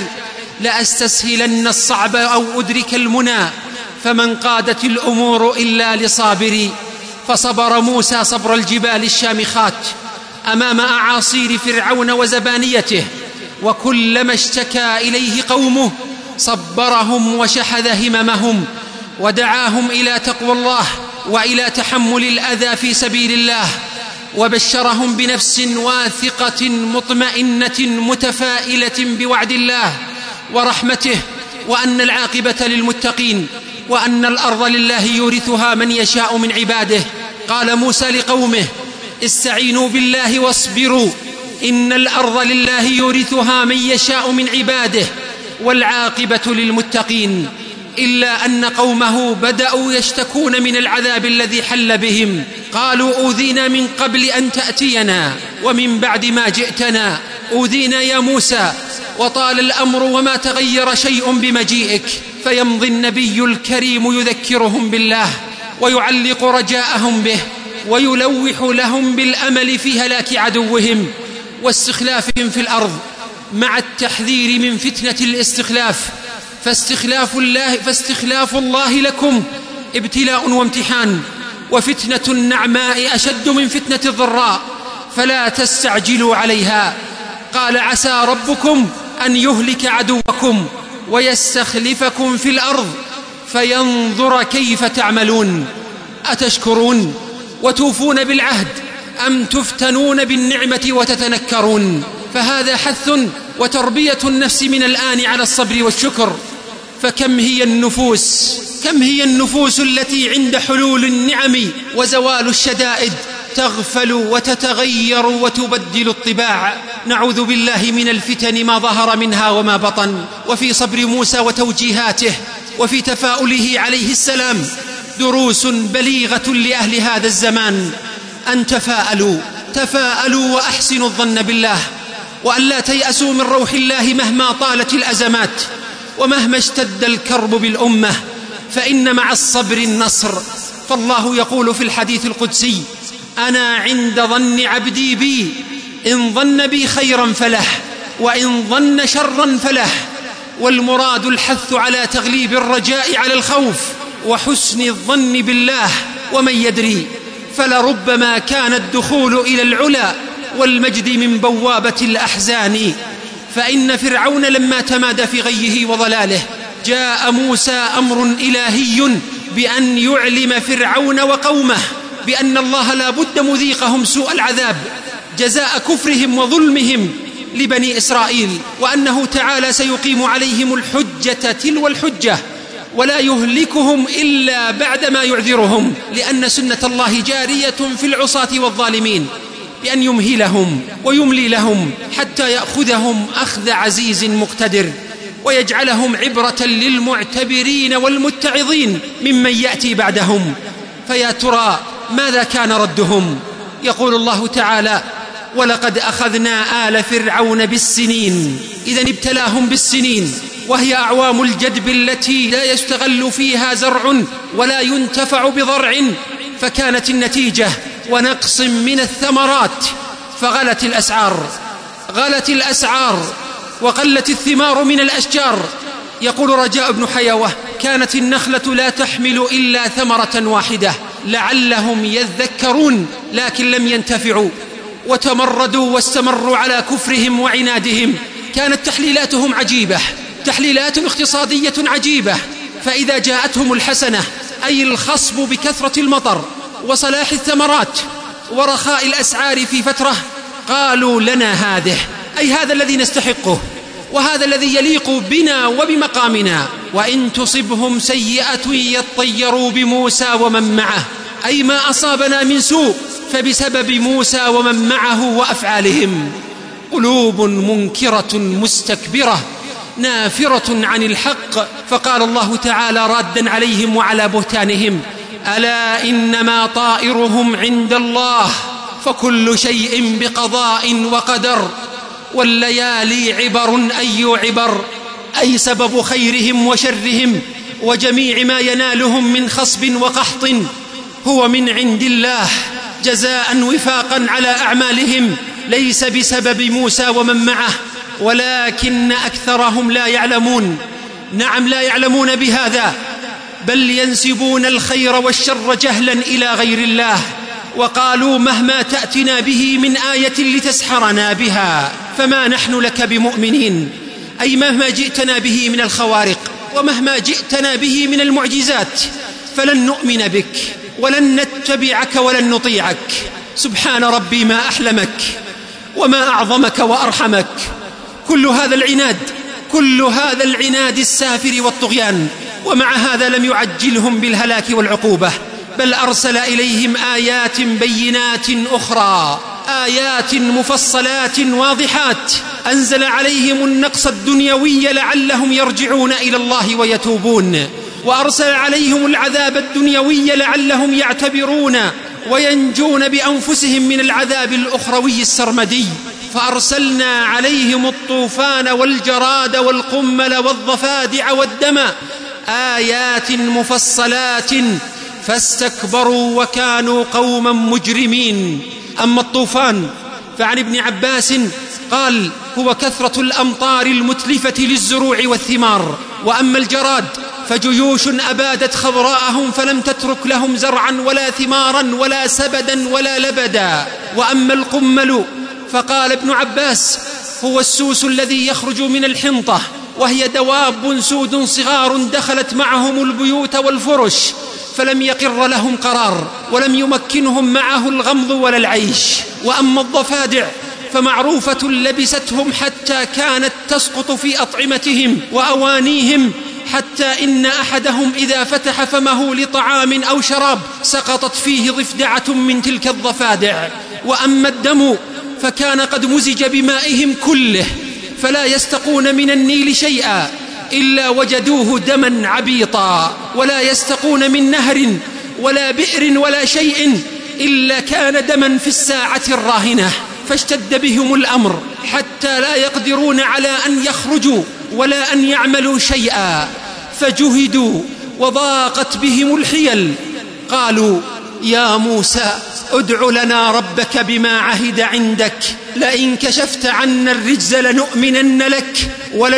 لأستسهلن الصعب أو أدرك المنى فمن قادت الأمور إلا لصابري. فصبر موسى صبر الجبال الشامخات أمام أعاصير فرعون وزبانيته، وكلما اشتكى إليه قومه صبرهم وشحذ هممهم ودعاهم إلى تقوى الله وإلى تحمل الأذى في سبيل الله، وبشرهم بنفس واثقة مطمئنة متفائلة بوعد الله ورحمته، وأن العاقبة للمتقين، وأن الأرض لله يورثها من يشاء من عباده، قال موسى لقومه: استعينوا بالله واصبروا إن الأرض لله يورثها من يشاء من عباده والعاقبة للمتقين. إلا أن قومه بدأوا يشتكون من العذاب الذي حل بهم، قالوا: أوذينا من قبل أن تأتينا ومن بعد ما جئتنا، أوذينا يا موسى وطال الأمر وما تغير شيء بمجيئك. فيمضي النبي الكريم يذكرهم بالله ويعلق رجاءهم به ويلوح لهم بالأمل في هلاك عدوهم واستخلافهم في الأرض، مع التحذير من فتنة الاستخلاف. فاستخلاف الله لكم ابتلاء وامتحان، وفتنة النعماء أشد من فتنة الضراء، فلا تستعجلوا عليها. قال: عسى ربكم أن يهلك عدوكم ويستخلفكم في الأرض فينظر كيف تعملون، أتشكرون وتوفون بالعهد أم تفتنون بالنعمة وتتنكرون؟ فهذا حث وتربية النفس من الآن على الصبر والشكر. فكم هي النفوس التي عند حلول النعم وزوال الشدائد تغفل وتتغير وتبدل الطباع. نعوذ بالله من الفتن ما ظهر منها وما بطن. وفي صبر موسى وتوجيهاته وفي تفاؤله عليه السلام دروس بليغة لأهل هذا الزمان، أن تفاءلوا وأحسنوا الظن بالله، وأن لا تيأسوا من روح الله مهما طالت الأزمات ومهما اشتد الكرب بالأمة، فإن مع الصبر النصر. فالله يقول في الحديث القدسي: أنا عند ظن عبدي بي، إن ظن بي خيرا فله وإن ظن شرا فله. والمراد الحث على تغليب الرجاء على الخوف وحسن الظن بالله. ومن يدري فلربما كان الدخول إلى العلا والمجد من بوابة الأحزان. فإن فرعون لما تمادى في غيه وضلاله جاء موسى أمر إلهي بأن يعلم فرعون وقومه بأن الله لا بد مذيقهم سوء العذاب جزاء كفرهم وظلمهم لبني إسرائيل، وأنه تعالى سيقيم عليهم الحجة تلو الحجة ولا يهلكهم إلا بعدما يعذرهم، لأن سنة الله جارية في العصاة والظالمين، بأن يمهلهم ويملي لهم حتى يأخذهم أخذ عزيز مقتدر ويجعلهم عبرة للمعتبرين والمتعظين ممن يأتي بعدهم. فيا ترى ماذا كان ردهم؟ يقول الله تعالى: ولقد أخذنا آل فرعون بالسنين. إذن ابتلاهم بالسنين، وهي أعوام الجدب التي لا يستغل فيها زرع ولا ينتفع بضرع، فكانت النتيجة ونقص من الثمرات، فغلت الأسعار وقلت الثمار من الأشجار. يقول رجاء بن حيوة: كانت النخلة لا تحمل إلا ثمرة واحدة لعلهم يذكرون، لكن لم ينتفعوا وتمردوا واستمروا على كفرهم وعنادهم. كانت تحليلاتهم عجيبة، تحليلات اقتصادية عجيبة، فإذا جاءتهم الحسنة أي الخصب بكثرة المطر وصلاح الثمرات ورخاء الأسعار في فترة قالوا: لنا هذه، أي هذا الذي نستحقه وهذا الذي يليق بنا وبمقامنا. وإن تصبهم سيئة يطيروا بموسى ومن معه، أي ما أصابنا من سوء فبسبب موسى ومن معه وأفعالهم. قلوب منكرة مستكبرة نافرة عن الحق. فقال الله تعالى رادا عليهم وعلى بهتانهم: ألا إنما طائرهم عند الله فكل شيء بقضاء وقدر، والليالي عبر أي عبر، أي سبب خيرهم وشرهم وجميع ما ينالهم من خصب وقحط هو من عند الله جزاء وفاقا على أعمالهم، ليس بسبب موسى ومن معه، ولكن أكثرهم لا يعلمون. نعم، لا يعلمون بهذا، بل ينسبون الخير والشر جهلا إلى غير الله، وقالوا: مهما تأتنا به من آية لتسحرنا بها فما نحن لك بمؤمنين، أي مهما جئتنا به من الخوارق ومهما جئتنا به من المعجزات فلن نؤمن بك ولن نتبعك ولن نطيعك. سبحان ربي ما أحلمك وما أعظمك وأرحمك. كل هذا العناد السافر والطغيان، ومع هذا لم يعجلهم بالهلاك والعقوبة، بل أرسل إليهم آيات بينات أخرى، آيات مفصلات واضحات، أنزل عليهم النقص الدنيوي لعلهم يرجعون إلى الله ويتوبون، وأرسل عليهم العذاب الدنيوي لعلهم يعتبرون وينجون بأنفسهم من العذاب الأخروي السرمدي. فأرسلنا عليهم الطوفان والجراد والقمل والضفادع والدم آيات مفصلات فاستكبروا وكانوا قوما مجرمين. أما الطوفان فعن ابن عباس قال: هو كثرة الأمطار المتلفة للزروع والثمار. وأما الجراد فجيوش أبادت خضراءهم فلم تترك لهم زرعا ولا ثمارا ولا سبدا ولا لبدا. وأما القمل فقال ابن عباس: هو السوس الذي يخرج من الحنطة، وهي دواب سود صغار دخلت معهم البيوت والفرش فلم يقر لهم قرار، ولم يمكنهم معه الغمض ولا العيش. وأما الضفادع فمعروفة لبستهم حتى كانت تسقط في أطعمتهم وأوانيهم، حتى إن أحدهم إذا فتح فمه لطعام أو شراب سقطت فيه ضفدعة من تلك الضفادع. وأما الدم فكان قد مزج بمائهم كله، فلا يستقون من النيل شيئا إلا وجدوه دما عبيطا، ولا يستقون من نهر ولا بئر ولا شيء إلا كان دما في الساعة الراهنة. فاشتد بهم الأمر حتى لا يقدرون على أن يخرجوا ولا أن يعملوا شيئا، فجهدوا وضاقت بهم الحيل. قالوا: يا موسى ادع لنا ربك بما عهد عندك، لئن كشفت عنا الرجز لنؤمنن لك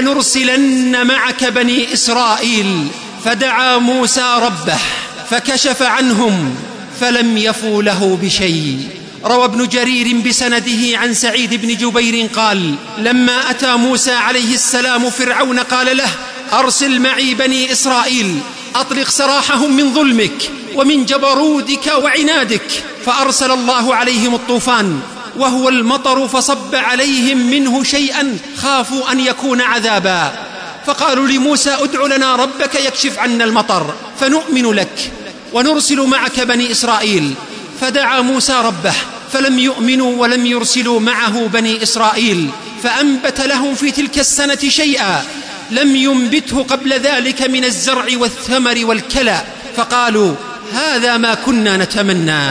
ولنرسلن معك بني إسرائيل. فدعا موسى ربه فكشف عنهم فلم يفوا له بشيء. روى ابن جرير بسنده عن سعيد بن جبير قال: لما أتى موسى عليه السلام فرعون قال له: أرسل معي بني إسرائيل أطلق سراحهم من ظلمك ومن جبروتك وعنادك. فأرسل الله عليهم الطوفان وهو المطر فصب عليهم منه شيئا خافوا أن يكون عذابا، فقالوا لموسى: ادع لنا ربك يكشف عنا المطر فنؤمن لك ونرسل معك بني إسرائيل. فدعا موسى ربه فلم يؤمنوا ولم يرسلوا معه بني إسرائيل، فأنبت لهم في تلك السنة شيئا لم ينبته قبل ذلك من الزرع والثمر والكلى. فقالوا: هذا ما كنا نتمنى،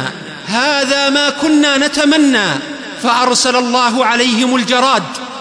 هذا ما كنا نتمنى. فأرسل الله عليهم الجراد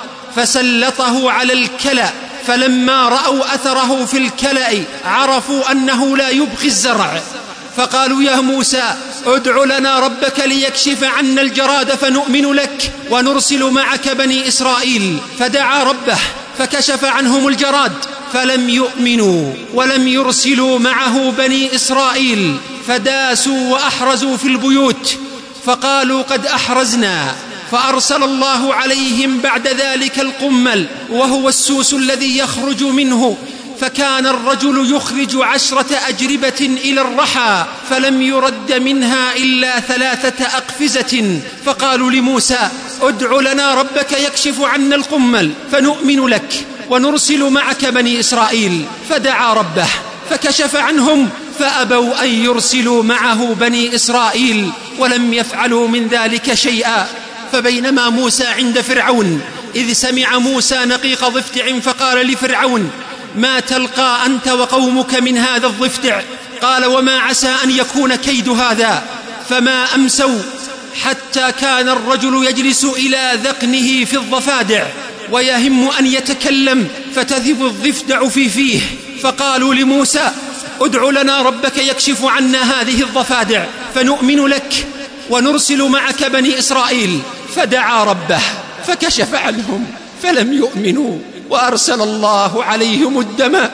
فسلطه على الكلى، فلما رأوا أثره في الكلأ عرفوا أنه لا يبقي الزرع، فقالوا: يا موسى ادع لنا ربك ليكشف عنا الجراد فنؤمن لك ونرسل معك بني إسرائيل. فدعا ربه فكشف عنهم الجراد فلم يؤمنوا ولم يرسلوا معه بني إسرائيل، فداسوا وأحرزوا في البيوت فقالوا: قد أحرزنا. فأرسل الله عليهم بعد ذلك القمل وهو السوس الذي يخرج منه، فكان الرجل يخرج 10 أجربة إلى الرحى فلم يرد منها إلا 3 أقفزة. فقالوا لموسى: ادع لنا ربك يكشف عنا القمل فنؤمن لك ونرسل معك بني إسرائيل. فدعا ربه فكشف عنهم فأبوا أن يرسلوا معه بني إسرائيل ولم يفعلوا من ذلك شيئا. فبينما موسى عند فرعون إذ سمع موسى نقيق ضفدع فقال لفرعون: ما تلقى أنت وقومك من هذا الضفدع؟ قال: وما عسى أن يكون كيد هذا. فما أمسوا حتى كان الرجل يجلس إلى ذقنه في الضفادع ويهم أن يتكلم فتذهب الضفدع في فيه. فقالوا لموسى: ادع لنا ربك يكشف عنا هذه الضفادع فنؤمن لك ونرسل معك بني إسرائيل. فدعا ربه فكشف عنهم فلم يؤمنوا، وأرسل الله عليهم الدم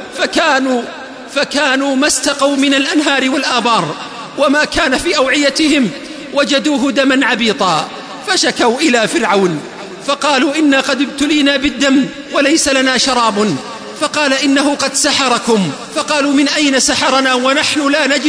فكانوا ما استقوا من الأنهار والآبار، وما كان في أوعيتهم وجدوه دما عبيطا. فشكوا إلى فرعون فقالوا: إنا قد ابتلينا بالدم وليس لنا شراب. فقال: إنه قد سحركم. فقالوا: من أين سحرنا ونحن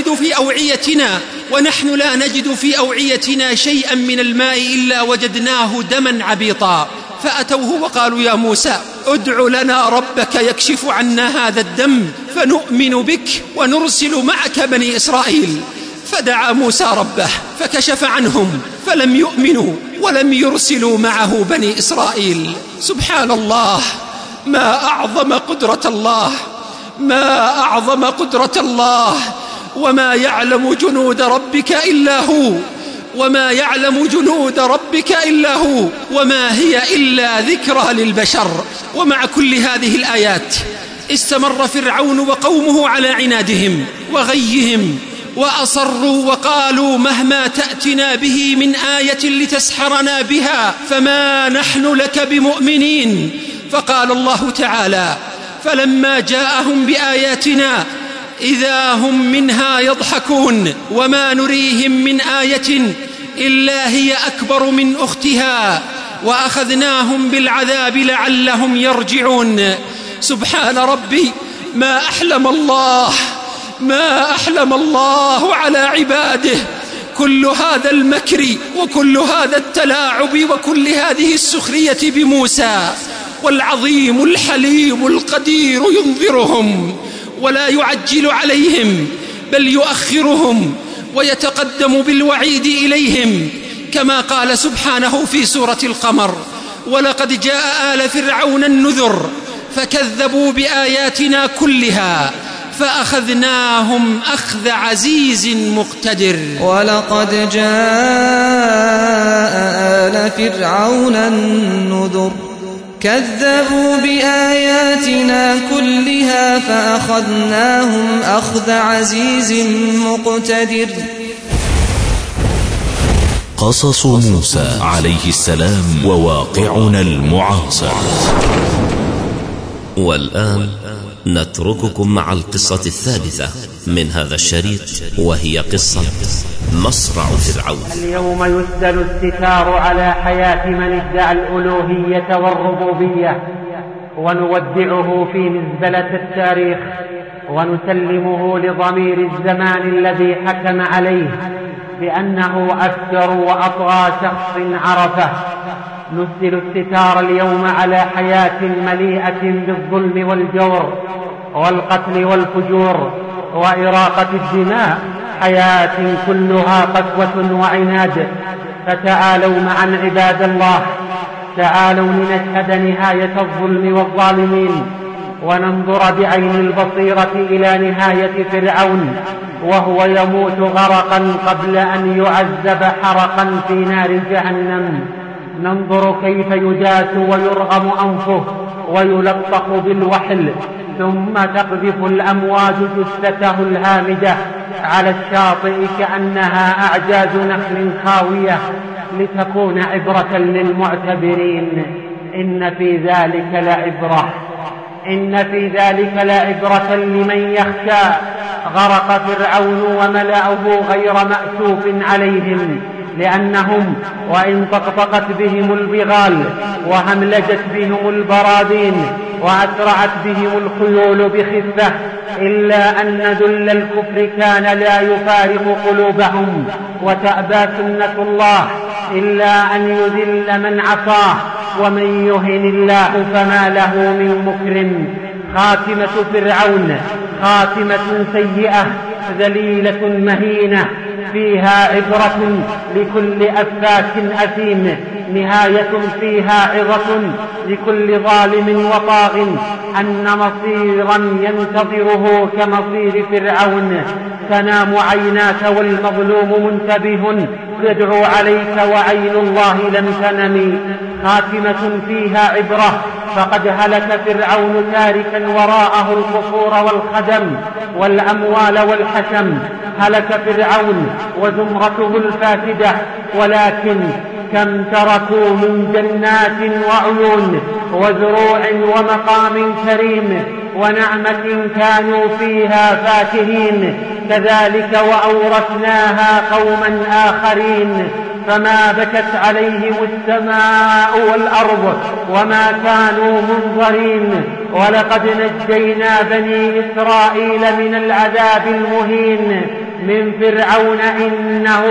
لا نجد في أوعيتنا شيئا من الماء إلا وجدناه دما عبيطا. فأتوه وقالوا: يا موسى ادع لنا ربك يكشف عنا هذا الدم فنؤمن بك ونرسل معك بني إسرائيل. فدعا موسى ربه فكشف عنهم فلم يؤمنوا ولم يرسلوا معه بني إسرائيل. سبحان الله، ما أعظم قدرة الله، ما أعظم قدرة الله. وما يعلم جنود ربك إلا هو، وما يعلم جنود ربك إلا هو، وما هي إلا ذكرى للبشر. ومع كل هذه الآيات استمر فرعون وقومه على عنادهم وغيهم، وأصروا وقالوا مهما تأتنا به من آية لتسحرنا بها فما نحن لك بمؤمنين. فقال الله تعالى: فلما جاءهم بآياتنا إذا هم منها يضحكون وما نريهم من آية إلا هي أكبر من أختها وأخذناهم بالعذاب لعلهم يرجعون. سبحان ربي، ما أحلم الله، ما أحلم الله على عباده. كل هذا المكر وكل هذا التلاعب وكل هذه السخرية بموسى، والعظيم الحليم القدير ينظرهم ولا يعجل عليهم بل يؤخرهم ويتقدم بالوعيد إليهم، كما قال سبحانه في سورة القمر: ولقد جاء آل فرعون النذر فكذبوا بآياتنا كلها فأخذناهم أخذ عزيز مقتدر. ولقد جاء آل فرعون النذر كذبوا بآياتنا كلها فأخذناهم أخذ عزيز مقتدر. قصص موسى عليه السلام وواقعنا المعاصر. والآن نترككم مع القصة الثالثة من هذا الشريط، وهي قصة مصرع فرعون. اليوم يسدل الستار على حياة من ادعى الألوهية والربوبية، ونودعه في مزبلة التاريخ ونسلمه لضمير الزمان الذي حكم عليه بأنه أفجر وأطغى شخص عرفه. نسدل الستار اليوم على حياة مليئة بالظلم والجور والقتل والفجور وإراقة الدماء، حياة كلها قسوة وعناد. فتعالوا معا عباد الله، تعالوا لنشهد نهاية الظلم والظالمين، وننظر بعين البصيرة إلى نهاية فرعون وهو يموت غرقا قبل أن يعذب حرقا في نار جهنم. ننظر كيف يجاس ويرغم أنفه ويلطخ بالوحل، ثم تقذف الأمواج جثته الهامدة على الشاطئ كأنها أعجاز نخل خاوية، لتكون عبرة للمعتبرين. إن في ذلك لعبرة، إن في ذلك لعبرة لمن يخشى. غرق فرعون وملأه غير مأسوف عليهم، لأنهم وإن طقطقت بهم البغال وهملجت بهم البراذين وأسرعت بهم الخيول بخفة، إلا أن ذل الكفر كان لا يفارق قلوبهم، وتأبى سنة الله إلا أن يذل من عصاه، ومن يهن الله فما له من مكرم. خاتمة فرعون خاتمة سيئة ذليلة مهينة، فيها عبرة لكل أفاك أثيم، نهاية فيها عظة لكل ظالم وطاغ، أن مصيرا ينتظره كمصير فرعون. تنام عيناك والمظلوم منتبه يدعو عليك وعين الله لم تنم. خاتمة فيها عبرة، فقد هلك فرعون تاركا وراءه القصور والخدم والأموال والحشم. هلك فرعون وزمرته الفاسدة، ولكن كم تركوا من جنات وعيون وزروع ومقام كريم ونعمة كانوا فيها فاكهين. كذلك وأورثناها قوما آخرين، فما بكت عليهم السماء والأرض وما كانوا منظرين. ولقد نجينا بني إسرائيل من العذاب المهين من فرعون، إنه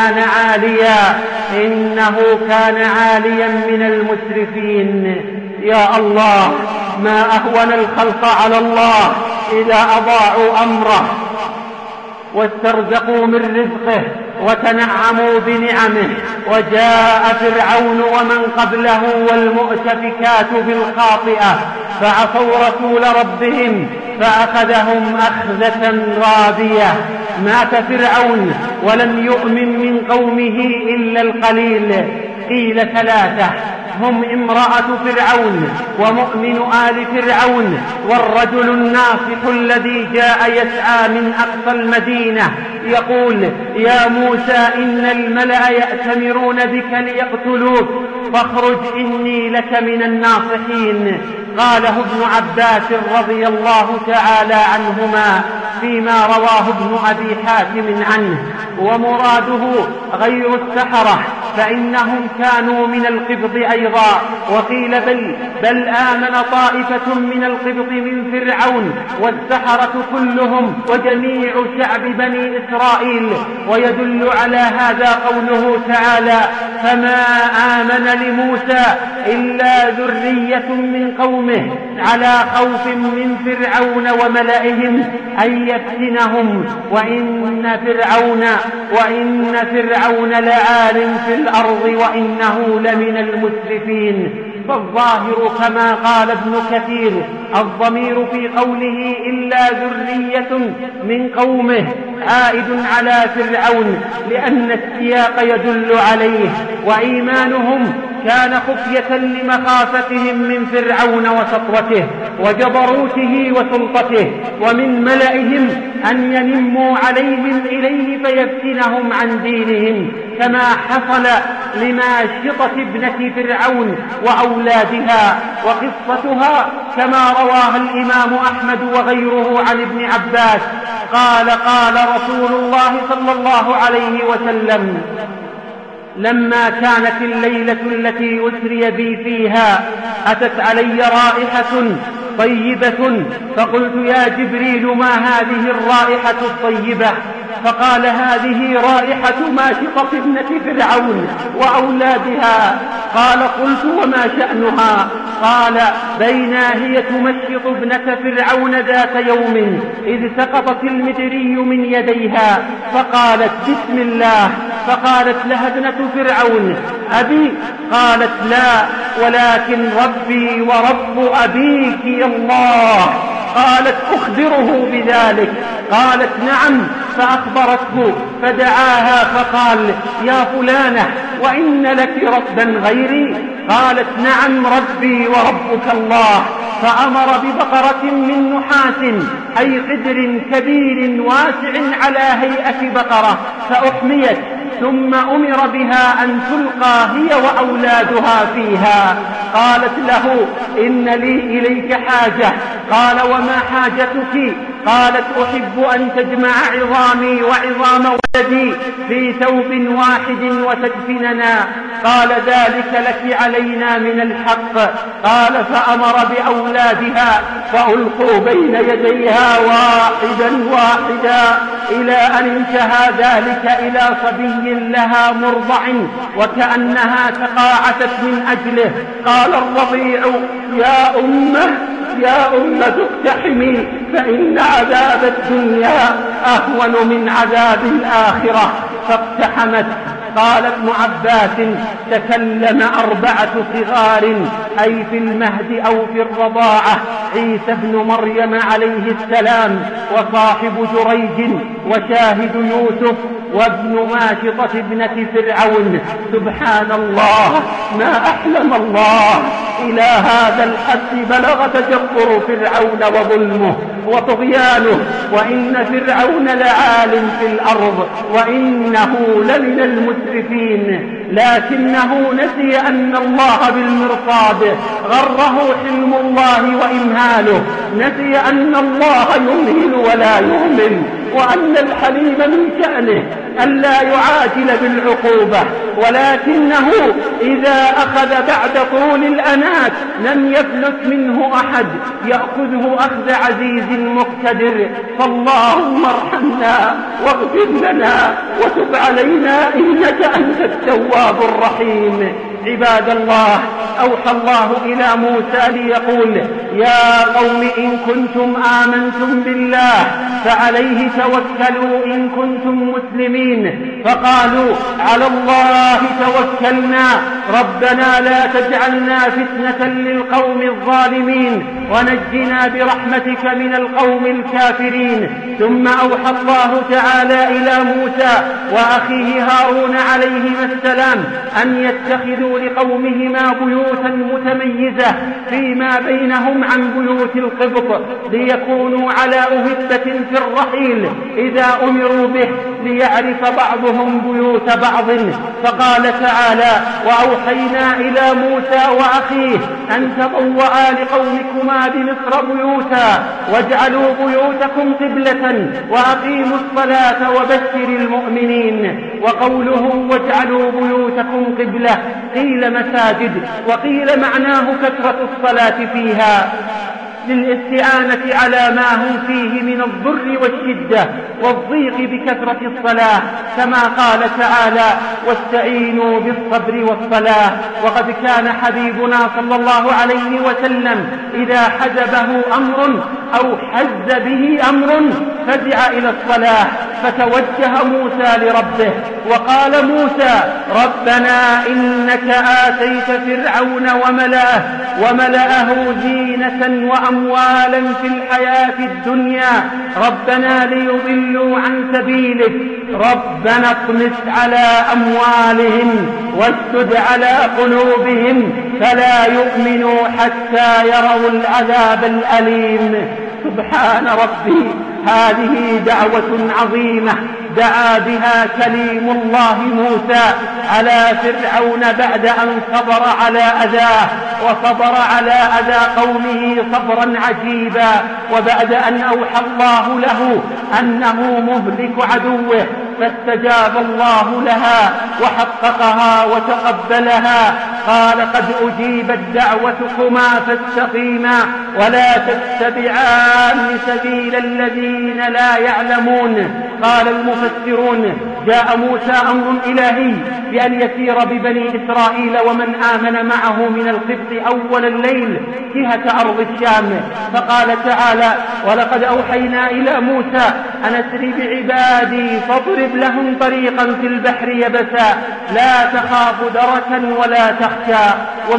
كان عاليا من المسرفين. يا الله، ما أهون الخلق على الله إذا أضاعوا أمره. واسترزقوا من رزقه وتنعموا بنعمه. وجاء فرعون ومن قبله والمؤتفكات بالخاطئة فعصوا رسول ربهم فأخذهم أخذة رابية. مات فرعون ولم يؤمن من قومه إلا القليل. قيل 3 هم امرأة فرعون ومؤمن آل فرعون والرجل الناصح الذي جاء يسعى من أقصى المدينة يقول: يا موسى إن الملأ يأتمرون بك ليقتلوك فاخرج إني لك من الناصحين. قاله ابن عباس رضي الله تعالى عنهما فيما رواه ابن أبي حاتم عنه. ومراده غير السحرة فإنهم كانوا من القبط أيضا. وقيل بل آمن طائفة من القبط من فرعون والسحرة كلهم وجميع شعب بني إسرائيل. ويدل على هذا قوله تعالى: فما آمن لموسى إلا ذرية من قومه على خوف من فرعون وملئهم أن يفتنهم وإن فرعون لعال في الأرض وإنه لمن المسرفين. فالظاهر كما قال ابن كثير الضمير في قوله إلا ذرية من قومه عائد على فرعون لأن السياق يدل عليه. وإيمانهم كان خفية لمخافتهم من فرعون وسطوته وجبروته وسلطته ومن ملئهم أن ينموا عليهم إليه فيفتنهم عن دينهم كما حصل لماشطة ابنة فرعون وأولادها. وقصتها كما رواها الإمام أحمد وغيره عن ابن عباس قال رسول الله صلى الله عليه وسلم: لما كانت الليلة التي أسري بي فيها أتت علي رائحة طيبة فقلت: يا جبريل ما هذه الرائحة الطيبة؟ فقال: هذه رائحة ماشطة ابنة فرعون وأولادها. قال: قلت: وما شأنها؟ قال: بينا هي تمشط ابنة فرعون ذات يوم إذ سقطت المدري من يديها فقالت: بسم الله. فقالت لها ابنة فرعون: أبي؟ قالت: لا، ولكن ربي ورب أبيك الله. قالت: أخبره بذلك؟ قالت: نعم. فأخبرته فدعاها فقال: يا فلانة، وإن لك ربا غيري؟ قالت: نعم، ربي وربك الله. فأمر ببقرة من نحاس أي قدر كبير واسع على هيئة بقرة فأحميت، ثم أمر بها أن تلقى هي وأولادها فيها. قالت له: إن لي إليك حاجة. قال: وما حاجتك؟ قالت: أحب أن تجمع عظامي وعظام ولدي في ثوب واحد وتدفننا. قال: ذلك لك علينا من الحق. قال: فأمر بأولادها فألقوا بين يديها واحدا إلى أن انتهى ذلك إلى صبي لها مرضع وكأنها تقاعست من أجله. قال الرضيع: يا أمة اقتحمي فإن عذاب الدنيا أهون من عذاب الآخرة. فاقتحمت. قال ابن عباس: تكلم 4 صغار أي في المهد أو في الرضاعة: عيسى بن مريم عليه السلام وصاحب جريج وشاهد يوسف وابن ماشطة ابنة فرعون. سبحان الله، ما أحلم الله. إلى هذا الحد بلغ تجبر فرعون وظلمه وطغيانه، وإن فرعون لعال في الأرض وإنه لمن المسرفين. لكنه نسي أن الله بالمرصاد، غره حلم الله وإمهاله، نسي أن الله يمهل ولا يهمل، وأن الحليم من شأنه أن لا يعاجل بالعقوبة، ولكنه إذا أخذ بعد طول الأنات لم يفلت منه أحد، يأخذه أخذ عزيز مقتدر. فاللهم ارحمنا واغفر لنا وتب علينا إنك أنت التواب الرحيم. عباد الله، أوحى الله إلى موسى ليقول: يا قوم إن كنتم آمنتم بالله فعليه توكلوا إن كنتم مسلمين. فقالوا: على الله توكلنا ربنا لا تجعلنا فتنة للقوم الظالمين ونجنا برحمتك من القوم الكافرين. ثم أوحى الله تعالى إلى موسى وأخيه هارون عليهما السلام أن يتخذوا لقومهما بيوتا متميزة فيما بينهم عن بيوت القبط ليكونوا على أهبة في الرحيل إذا أمروا به ليعرف بعضهم بيوت بعض. فقال تعالى: وأوحينا إلى موسى وأخيه أن تبوأا لقومكما بمصر بيوتا واجعلوا بيوتكم قبلة وأقيموا الصلاة وبشر المؤمنين. وقوله واجعلوا بيوتكم قبلة قيل مساجد وقيل معناه كثرة الصلاة فيها للاستعانة على ما هم فيه من الضر والشدة والضيق بكثرة الصلاة، كما قال تعالى: واستعينوا بالصبر والصلاة. وقد كان حبيبنا صلى الله عليه وسلم إذا حزبه أمر أو حز به أمر فزع إلى الصلاة، فتوجه موسى لربه وقال موسى: ربنا إنك آتيت فرعون وملأه زينة وأموالا في الحياة الدنيا ربنا ليضلوا عن سبيلك ربنا اطمس على أموالهم واشدد على قلوبهم فلا يؤمنوا حتى يروا العذاب الأليم. سبحان ربي، هذه دعوة عظيمة دعا بها كليم الله موسى على فرعون بعد أن صبر على أذاه وصبر على أذى قومه صبرا عجيبا، وبعد أن أوحى الله له أنه مهلك عدوه فاستجاب الله لها وحققها وتقبلها. قال: قد أجيبت دعوتكما فاستقيما ولا تتبعان سبيل الذين لا يعلمون. قال المفسرون: جاء موسى أمر إلهي بأن يسير ببني إسرائيل ومن آمن معه من القبط أول الليل جهة أرض الشام، فقال تعالى: ولقد أوحينا إلى موسى أن أسر بعبادي فاضرب لهم طريقا في البحر يبسا لا تخاف دركا ولا تخشى.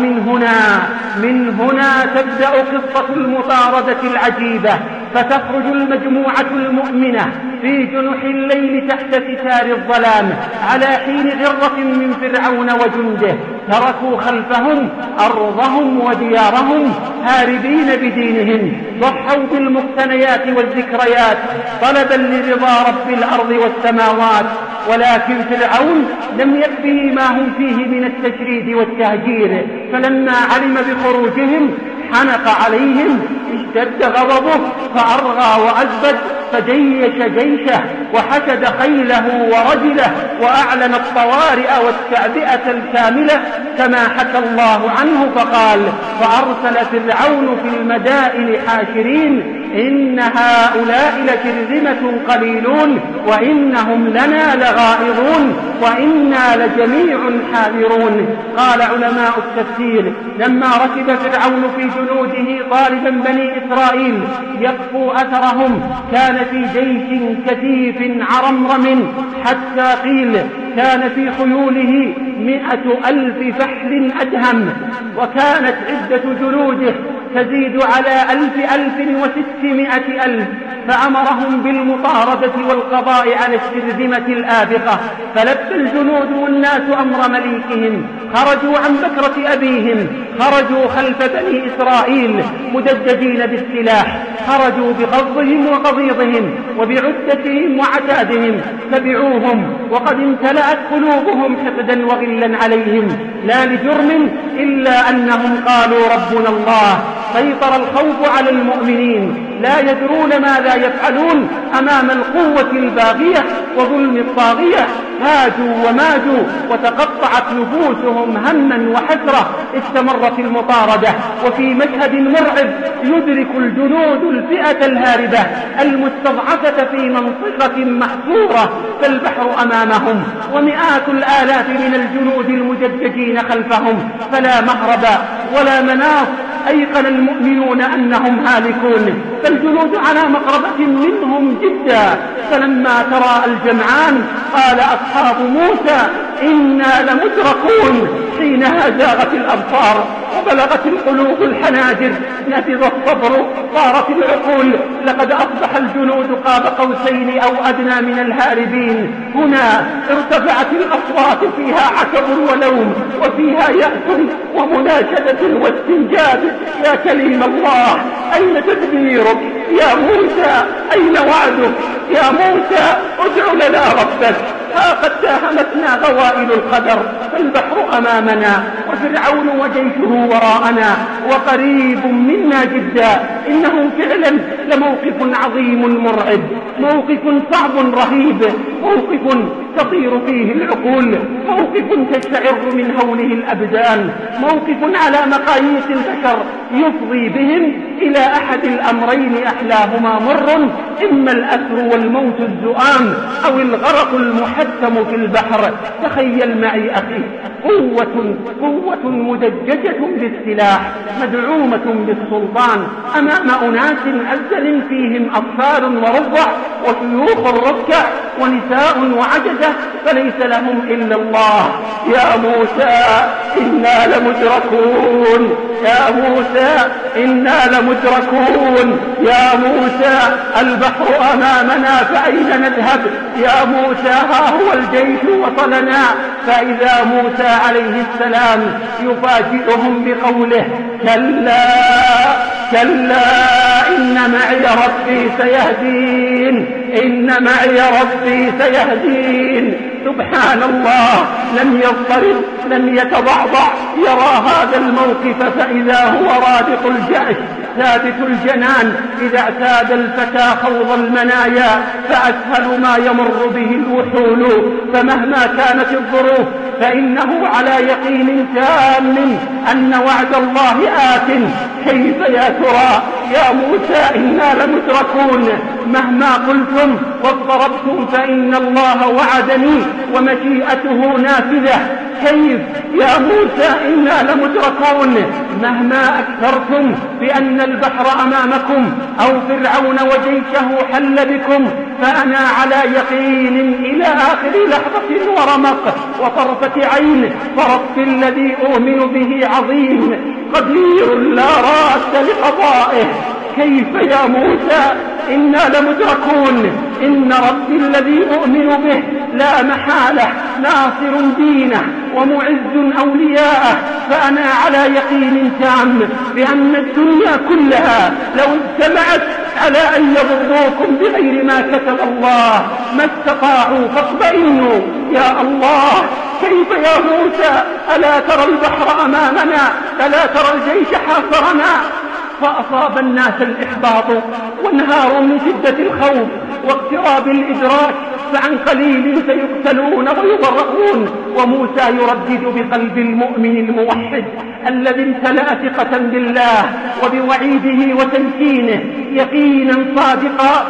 ومن هنا تبدأ قصة المطاردة العجيبة، فتخرج المجموعة المؤمنة في جنح الليل تحت ستار الظلام على حين غرة من فرعون وجنده، تركوا خلفهم أرضهم وديارهم هاربين بدينهم، ضحوا بالمقتنيات والذكريات طلبا لرضا رب الأرض والسماوات. ولكن فرعون لم يكفه ما هم فيه من التشريد والتهجير، فلما علم بخروجهم حنق عليهم، اشتد غضبه فأرغى وأزبد فجيش جيشه وحشد خيله ورجله وأعلن الطوارئ والتعبئة الكاملة كما حكى الله عنه فقال: فأرسل فرعون في المدائن حاشرين إن هؤلاء لشرذمة قليلون وإنهم لنا لغائظون وإنا لجميع حاذرون. قال علماء التفسير: لما ركب فرعون في جنوده طالبا بني إسرائيل يقفوا أثرهم كان في جيش كثيف عرمرم، حتى قيل كان في خيوله 100,000 فحل أدهم، وكانت عدة جنوده تزيد على 1,600,000، فأمرهم بالمطاردة والقضاء على الشرذمة الآبقة. فلبى الجنود والناس أمر مليكهم، خرجوا عن بكرة أبيهم، خرجوا خلف بني إسرائيل مدججين بالسلاح، خرجوا بغضهم وغضيضهم وبعدتهم وعتادهم، تبعوهم وقد امتلأت قلوبهم حقدا وغلا عليهم، لا لجرم إلا أنهم قالوا ربنا الله. سيطر الخوف على المؤمنين لا يدرون ماذا يفعلون أمام القوة الباغية وظلم الطاغية. هاجوا وماجوا وتقطعت نفوسهم هما وحسرة. استمرت المطاردة، وفي مشهد مرعب يدرك الجنود الفئة الهاربة المستضعفة في منطقة محصورة، فالبحر أمامهم ومئات الآلاف من الجنود المجدجين خلفهم، فلا مهرب ولا مناص. أيقن المؤمنون أنهم هالكون، فالجنود على مقربة منهم جدا. فلما تراءى الجمعان قال أصحاب موسى إنا لمدركون. حينها زاغت الأبصار وبلغت القلوب الحناجر، نفذ الصبر، طارت العقول. لقد أصبح الجنود قاب قوسين أو أدنى من الهاربين. هنا ارتفعت الأصوات، فيها عتب ولوم، وفيها يأس ومناشدة واستنجاد. يا كليم الله، أين تدبيرك؟ يا موسى أين وعدك؟ يا موسى ادع لنا ربك. ها قد تاهمتنا غوائل القدر، فالبحر أمامنا وفرعون وجيشه وراءنا وقريب منا جدا. إنه فعلا لموقف عظيم مرعب، موقف صعب رهيب، موقف تطير فيه العقول، موقف تشعر من هوله الأبدان، موقف على مقاييس البشر يفضي بهم إلى أحد الأمرين أحلاهما مر، إما الأسر والموت الزؤام أو الغرق المحتم في البحر. تخيل معي أخي، قوة مدججة بالسلاح مدعومة بالسلطان أمام أناس أزل فيهم أطفال ورضع وشيوخ الركع ونساء وعجزة، فليس لهم إلا الله. يا موسى إنا لمدركون، يا موسى إنا لمدركون، يا موسى البحر أمامنا فأين نذهب؟ يا موسى ها هو الجيش وصلنا. فإذا موسى عليه السلام يفاجئهم بقوله كلا كلا إن معي ربي سيهدين، إن معي ربي سيهدين. سبحان الله، لم يضطرب لم يتضعضع، يرى هذا الموقف فإذا هو رادق الجأش ثابت الجنان. إذا اعتاد الفتى خوض المنايا فأسهل ما يمر به الوحول، فمهما كانت الظروف فإنه على يقين تام أن وعد الله آت. كيف يا ترى يا موسى إنا لمدركون، مهما قلتم واضطربتم فإن الله وعدني ومشيئته نافذة. كيف يا موسى إنا لمدركون، مهما أكثرتم بأن البحر أمامكم أو فرعون وجيشه حل بكم، فأنا على يقين إلى آخر لحظة ورمق وطرفة عين، فرب الذي أؤمن به عظيم قدير لا راد لقضائه. كيف يا موسى إنا لمدركون، إن ربي الذي أؤمن به لا محالة ناصر دينه ومعز أولياءه. فأنا على يقين تام بأن الدنيا كلها لو اجتمعت على أن يضروكم بغير ما كتب الله ما استطاعوا، فاطمئنوا يا الله. كيف يا موسى ألا ترى البحر أمامنا، ألا ترى الجيش حاصرنا؟ فأصاب الناس الإحباط وانهاروا من شدة الخوف واقتراب الإدراك، فعن قليل سيقتلون ويضرؤون. وموسى يردد بقلب المؤمن الموحد الذي امتلأ ثقة بالله وبوعيده وتمكينه يقينا صادقا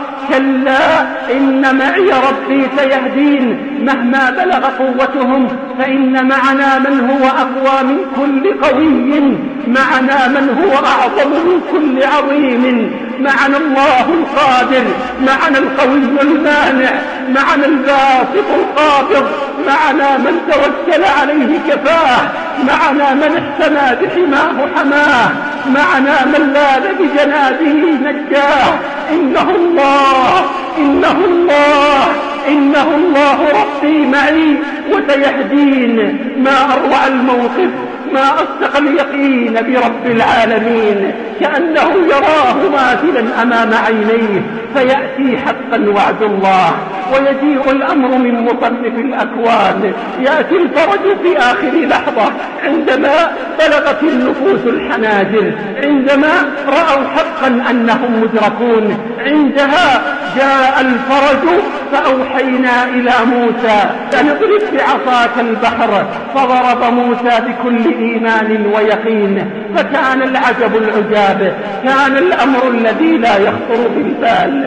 كلا إن معي ربي سيهدين. مهما بلغ قوتهم فإن معنا من هو أقوى من كل قوي، معنا من هو أعظم من كل عظيم، معنا الله القادر، معنا القوي المانع، معنا الباسط القابض، معنا من توكل عليه كفاه، معنا من احتمى بحماه حماه، معنا من لاذ بجنابه نجاه. إنه الله، إنه الله، إنه الله ربي معي وسيهدين. ما أروع الموقف، ما أصدق اليقين برب العالمين، كأنه يراه ماثلا أمام عينيه. فيأتي حقا وعد الله ويجيء الأمر من مصرف الأكوان. يأتي الفرج في آخر لحظة عندما بلغت النفوس الحناجر، عندما رأوا حقا أنهم مدركون. عندها جاء الفرج فأوحينا إلى موسى أن اضرب بعصاك البحر، فضرب موسى بكل إيمان ويقين. فكان العجب العجاب، كان الأمر الذي لا يخطر بالبال.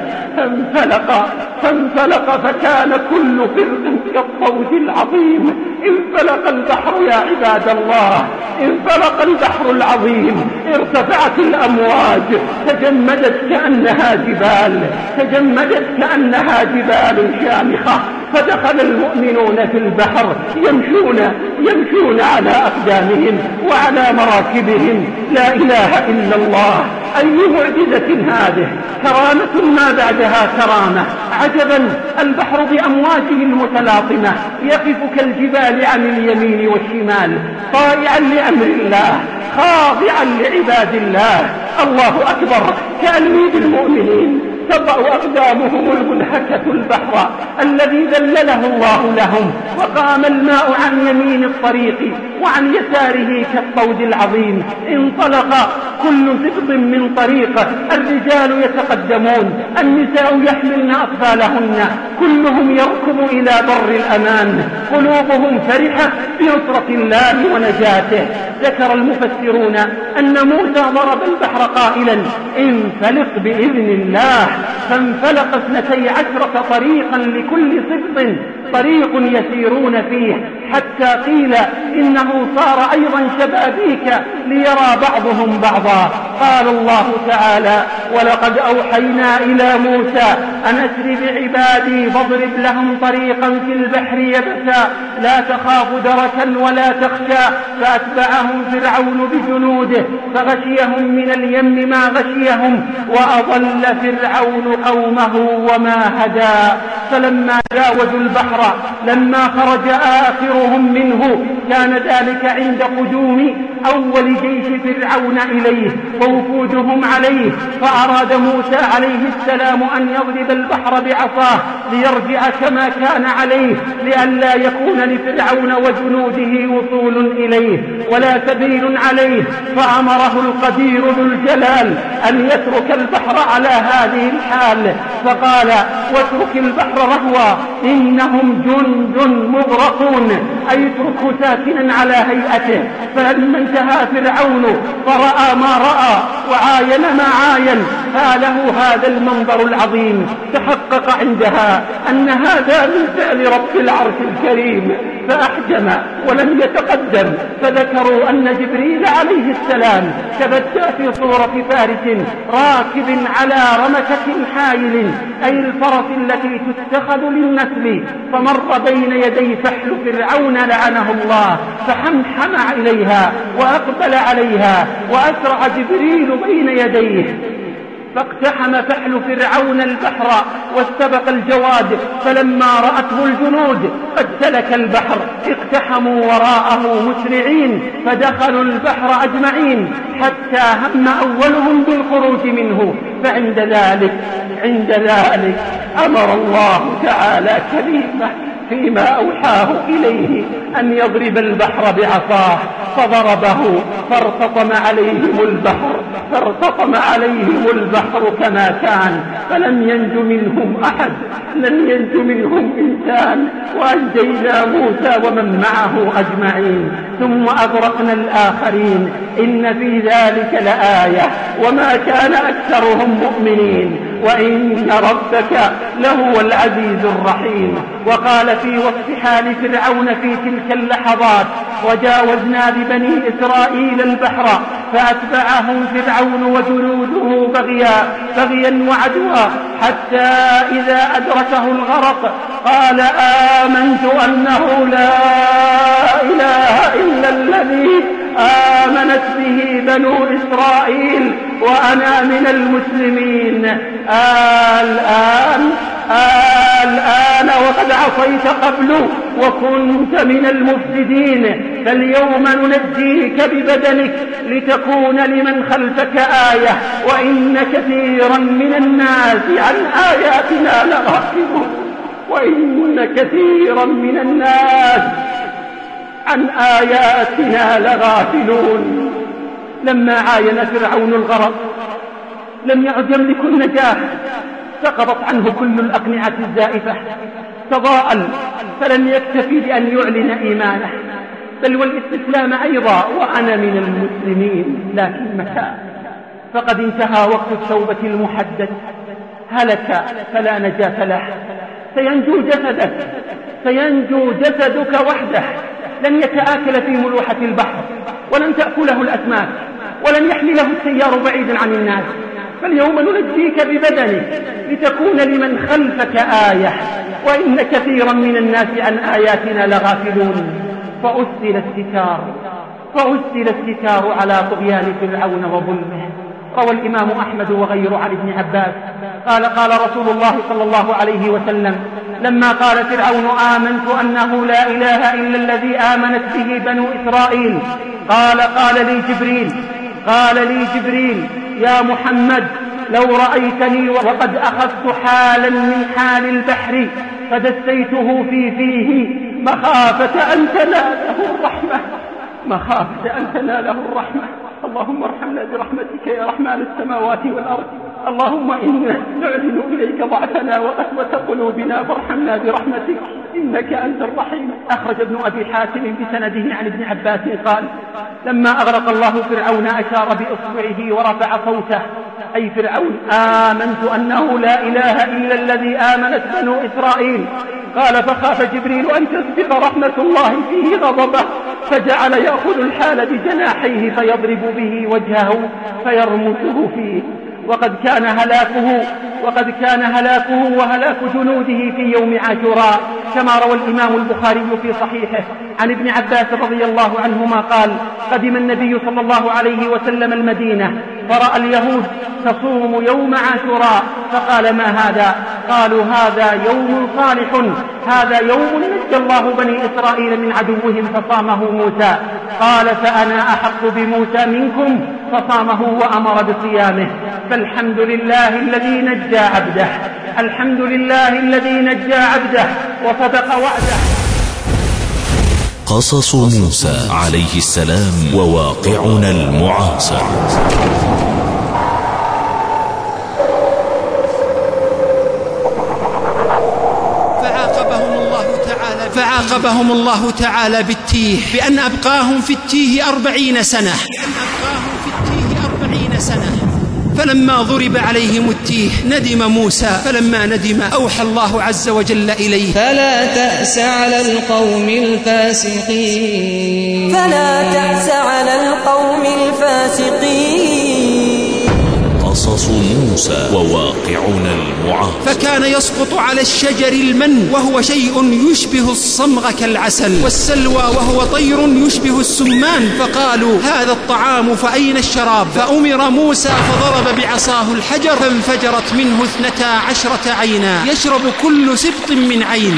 فانفلق فكان كل فرق كالطود العظيم. انفلق البحر يا عباد الله، انفلق البحر العظيم، ارتفعت الأمواج، تجمدت كأنها جبال، تجمدت كأنها جبال شامخة. فدخل المؤمنون في البحر يمشون على أقدامهم وعلى مراكبهم. لا إله إلا الله، أي معجزة هذه، كرامة ما بعدها كرامة. عجبا، البحر بأمواجه المتلاطمة يقف كالجبال عن اليمين والشمال، طائعا لأمر الله، خاضعا لعباد الله. الله أكبر. كألميد المؤمنين تضع أقدامهم المنهكة البحر الذي ذلله الله لهم، وقام الماء عن يمين الطريق وعن يساره كالطود العظيم. انطلق كل زبط من طريق، الرجال يتقدمون، النساء يحملن أطفالهن، كلهم يركض إلى بر الأمان، قلوبهم فرحة بنصرة الله ونجاته. ذكر المفسرون أن موسى ضرب البحر قائلا: انفلق بإذن الله. فانفلق 12 طريقا لكل سبط طريق يسيرون فيه، حتى قيل إنه صار أيضا شبابيك ليرى بعضهم بعضا. قال الله تعالى: ولقد أوحينا إلى موسى أن أسر بعبادي فاضرب لهم طريقا في البحر يبسا لا تخاف دركا ولا تخشى. فأتبعهم فرعون بجنوده فغشيهم من اليم ما غشيهم، وأضل فرعون قومه وما هدى. فلما جاوزوا البحر، لما خرج آخرهم منه، كان ذلك عند قدوم أول جيش فرعون إليه ووفودهم عليه. فأراد موسى عليه السلام أن يضرب البحر بعصاه ليرجع كما كان عليه، لئلا يكون لفرعون وجنوده وصول إليه ولا سبيل عليه. فأمره القدير ذو الجلال أن يترك البحر على هذه الحال، فقال: واترك البحر رهوا إنهم جند مغرقون، أي اتركه ساكنا على هيئته. فلما انتهى فرعون فرأى ما رأى وعاين ما عاين، فله هذا المنظر العظيم، تحقق عندها أن هذا من فعل رب العرش الكريم، فأحجم ولم يتقدم. فذكروا أن جبريل عليه السلام تبدى في صورة فارس راكب على رمكة حائل، أي الفرس التي تتخذ للنسل، فمر بين يدي فحل فرعون لعنه الله، فحمحم إليها وأقبل عليها، وأسرع جبريل بين يديه، فاقتحم فحل فرعون البحر واستبق الجواد. فلما رأته الجنود قد سلك البحر اقتحموا وراءه مسرعين، فدخلوا البحر أجمعين حتى هم أولهم بالخروج منه. فعند ذلك أمر الله تعالى كريمه فيما أوحاه إليه أن يضرب البحر بعصاه، فضربه فارتطم عليهم البحر كما كان، فلم ينج منهم أحد، لم ينج منهم إنسان، وأنجينا موسى ومن معه أجمعين، ثم أغرقنا الآخرين. إن في ذلك لآية وما كان أكثرهم مؤمنين وإن ربك لهو العزيز الرحيم. وقال في وصف حال فرعون في تلك اللحظات: وجاوزنا ببني إسرائيل البحر فأتبعهم فرعون وجنوده بغيا وعدوا، حتى إذا أدركه الغرق قال: آمنت أنه لا إله إلا الذي آمنت به بنو إسرائيل وأنا من المسلمين. الآن وقد عصيت قبل وكنت من المفسدين، فاليوم ننجيك ببدنك لتكون لمن خلفك آية، وإن كثيرا من الناس عن آياتنا لغافلون، وإن كثيرا من الناس عن آياتنا لغافلون. لما عاين فرعون الغرق لم يعد يملك النجاة، سقطت عنه كل الأقنعة الزائفة، تضاءل فلم يكتفي بأن يعلن إيمانه بل والاستسلام أيضا، وأنا من المسلمين. لكن متى؟ فقد انتهى وقت التوبة المحدد، هلك فلا نجاة له. سينجو جسدك وحده، لن يتآكل في ملوحة البحر، ولن تأكله الأسماك، ولن يحمله السيار بعيدا عن الناس. فاليوم ننجيك ببدنك لتكون لمن خلفك آية، وإن كثيرا من الناس عن آياتنا لغافلون. فأسدل الستار على طغيان فرعون وظلمه. روى الإمام أحمد وغيره عن ابن عباس قال رسول الله صلى الله عليه وسلم لما قال فرعون آمنت أنه لا إله إلا الذي آمنت به بنو إسرائيل، قال لي جبريل يا محمد لو رأيتني وقد أخذت حالا من حال البحر فدسيته في فيه مخافة أن تناله الرحمة. اللهم ارحمنا برحمتك يا رحمن السماوات والأرض. اللهم إنا نعلن إليك ضعفنا وقسوة قلوبنا فارحمنا برحمتك إنك أنت الرحيم. أخرج ابن أبي حاتم بسنده عن ابن عباس قال لما أغرق الله فرعون أشار بإصبعه ورفع صوته، أي فرعون آمنت أنه لا إله إلا الذي آمنت بنو إسرائيل. قال فخاف جبريل أن تسبق رحمة الله فيه غضبه، فجعل يأخذ الحال بجناحيه فيضرب به وجهه فيرمسه فيه. وقد كان هلاكه وهلاك جنوده في يوم عاشوراء، كما روى الإمام البخاري في صحيحه عن ابن عباس رضي الله عنهما قال قدم النبي صلى الله عليه وسلم المدينة فرأى اليهود تصوم يوم عاشوراء، فقال ما هذا؟ قالوا هذا يوم صالح، هذا يوم نجى الله بني إسرائيل من عدوهم فصامه موسى. قال فأنا أحق بموسى منكم، فصامه وأمر بصيامه. فالحمد لله الذي نجى عبده، الحمد لله الذي نجى عبده وصدق وعده. قصص موسى عليه السلام وواقعنا المعاصر. فعاقبهم الله تعالى بالتيه بأن أبقاهم في التيه 40 سنة. فلما ضرب عليهم التيه ندم موسى، فلما ندم أوحى الله عز وجل إليه فلا تأس على القوم الفاسقين. قصص موسى وواقعنا المعاصر. فكان يسقط على الشجر المن وهو شيء يشبه الصمغ كالعسل، والسلوى وهو طير يشبه السمان، فقالوا هذا الطعام فأين الشراب؟ فأمر موسى فضرب بعصاه الحجر فانفجرت منه 12 عينا يشرب كل سبط من عين.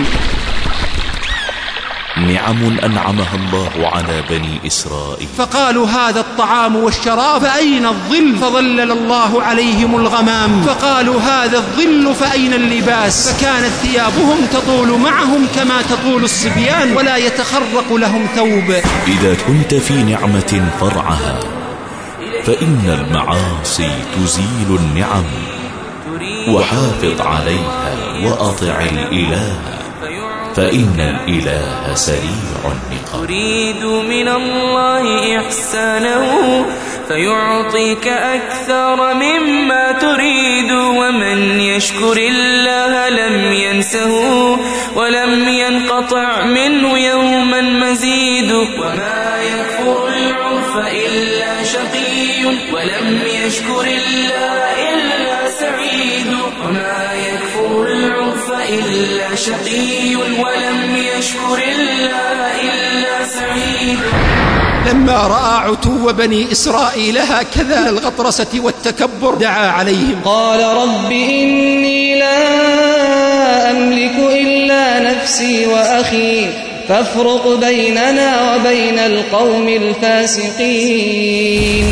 نعم أنعمها الله على بني إسرائيل. فقالوا هذا الطعام والشراب فأين الظل؟ فظلل الله عليهم الغمام. فقالوا هذا الظل فأين اللباس؟ فكانت ثيابهم تطول معهم كما تطول الصبيان ولا يتخرق لهم ثوب. إذا كنت في نعمة فرعها، فإن المعاصي تزيل النعم، وحافظ عليها وأطع الإله، فإن الإله سريع النقام. تريد من الله إحسانه فيعطيك أكثر مما تريد، ومن يشكر الله لم ينسه ولم ينقطع منه يوما مزيد. وما يكفر العرف إلا شقي، ولم يشكر الله إلا سعيد. وما يكفر العرف إلا شقي، ولم يشكر الله إلا سعيد. لما رأى عتو بني إسرائيل هكذا الغطرسة والتكبر دعا عليهم قال رب إني لا أملك إلا نفسي وأخي فافرق بيننا وبين القوم الفاسقين.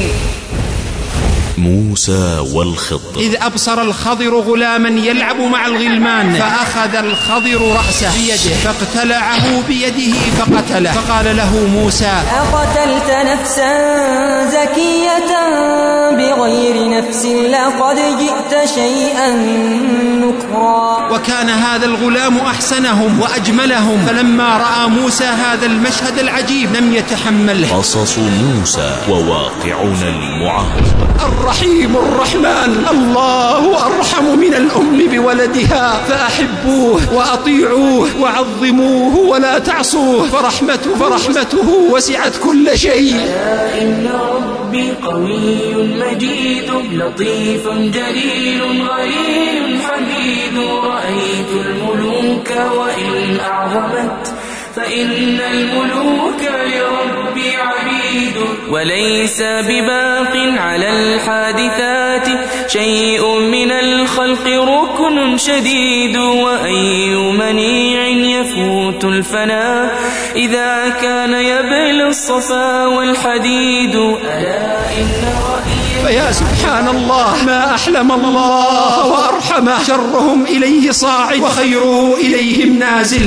موسى والخضر. إذ أبصر الخضر غلاما يلعب مع الغلمان فأخذ الخضر رأسه بيده فاقتلعه بيده فقتله فقال له موسى أقتلت نفسا زكية بغير نفس لقد جئت شيئا نكرا. وكان هذا الغلام أحسنهم وأجملهم فلما رأى موسى هذا المشهد العجيب لم يتحمله. قصص موسى وواقعون المعاصر. الرحيم الرحمن الله أرحم من الأم بولدها فأحبوه وأطيعوه وعظموه ولا تعصوه فرحمته وسعت كل شيء. إن ربي قوي مجيد لطيف جليل غليل حميد رأيت الملوك وإن أعظمت فإن الملوك لربي عبيد. وليس بباق على الحادثات شيء من الخلق ركن شديد. وأي منيع يفوت الفناء إذا كان يبلى الصفا والحديد. ألا إن رأيي فيا سبحان الله ما أحلم الله وأرحمه. شرهم إليه صاعد وخيره إليهم نازل.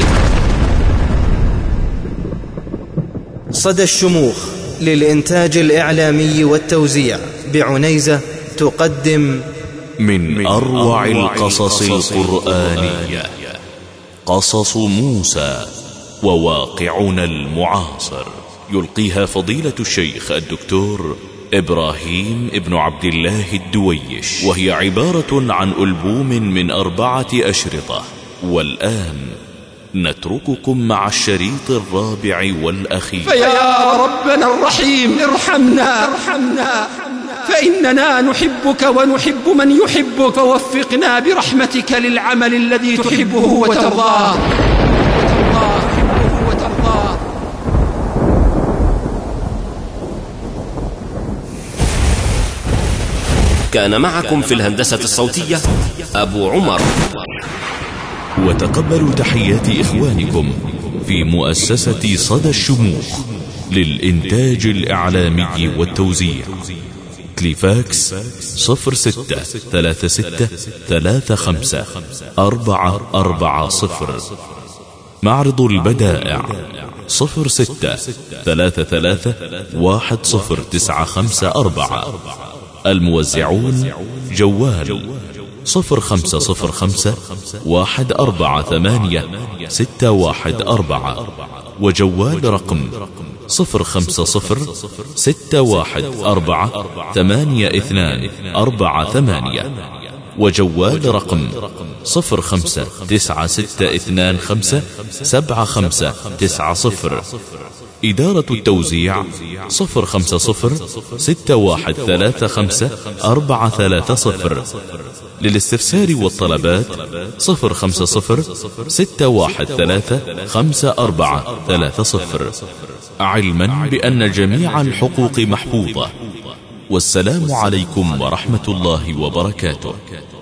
صدى الشموخ للإنتاج الإعلامي والتوزيع بعنيزة تقدم من أروع القصص القرآنية قصص موسى وواقعنا المعاصر، يلقيها فضيلة الشيخ الدكتور إبراهيم ابن عبد الله الدويش، وهي عبارة عن ألبوم من 4 أشرطة. والآن نترككم مع الشريط الرابع والأخير. فيا ربنا الرحيم ارحمنا فإننا نحبك ونحب من يحبك فوفقنا برحمتك للعمل الذي تحبه وترضاه. كان معكم في الهندسة الصوتية أبو عمر. وتقبلوا تحيات إخوانكم في مؤسسة صدى الشموخ للإنتاج الإعلامي والتوزيع. تليفاكس 0636354440. معرض البدائع 0633109554. الموزعون جوال 0505148614 وجوال رقم 0506148248 وجوال رقم 0596257590. إدارة التوزيع 0506135430. للاستفسار والطلبات 0506135430. علما بأن جميع الحقوق محفوظة. والسلام عليكم ورحمة الله وبركاته.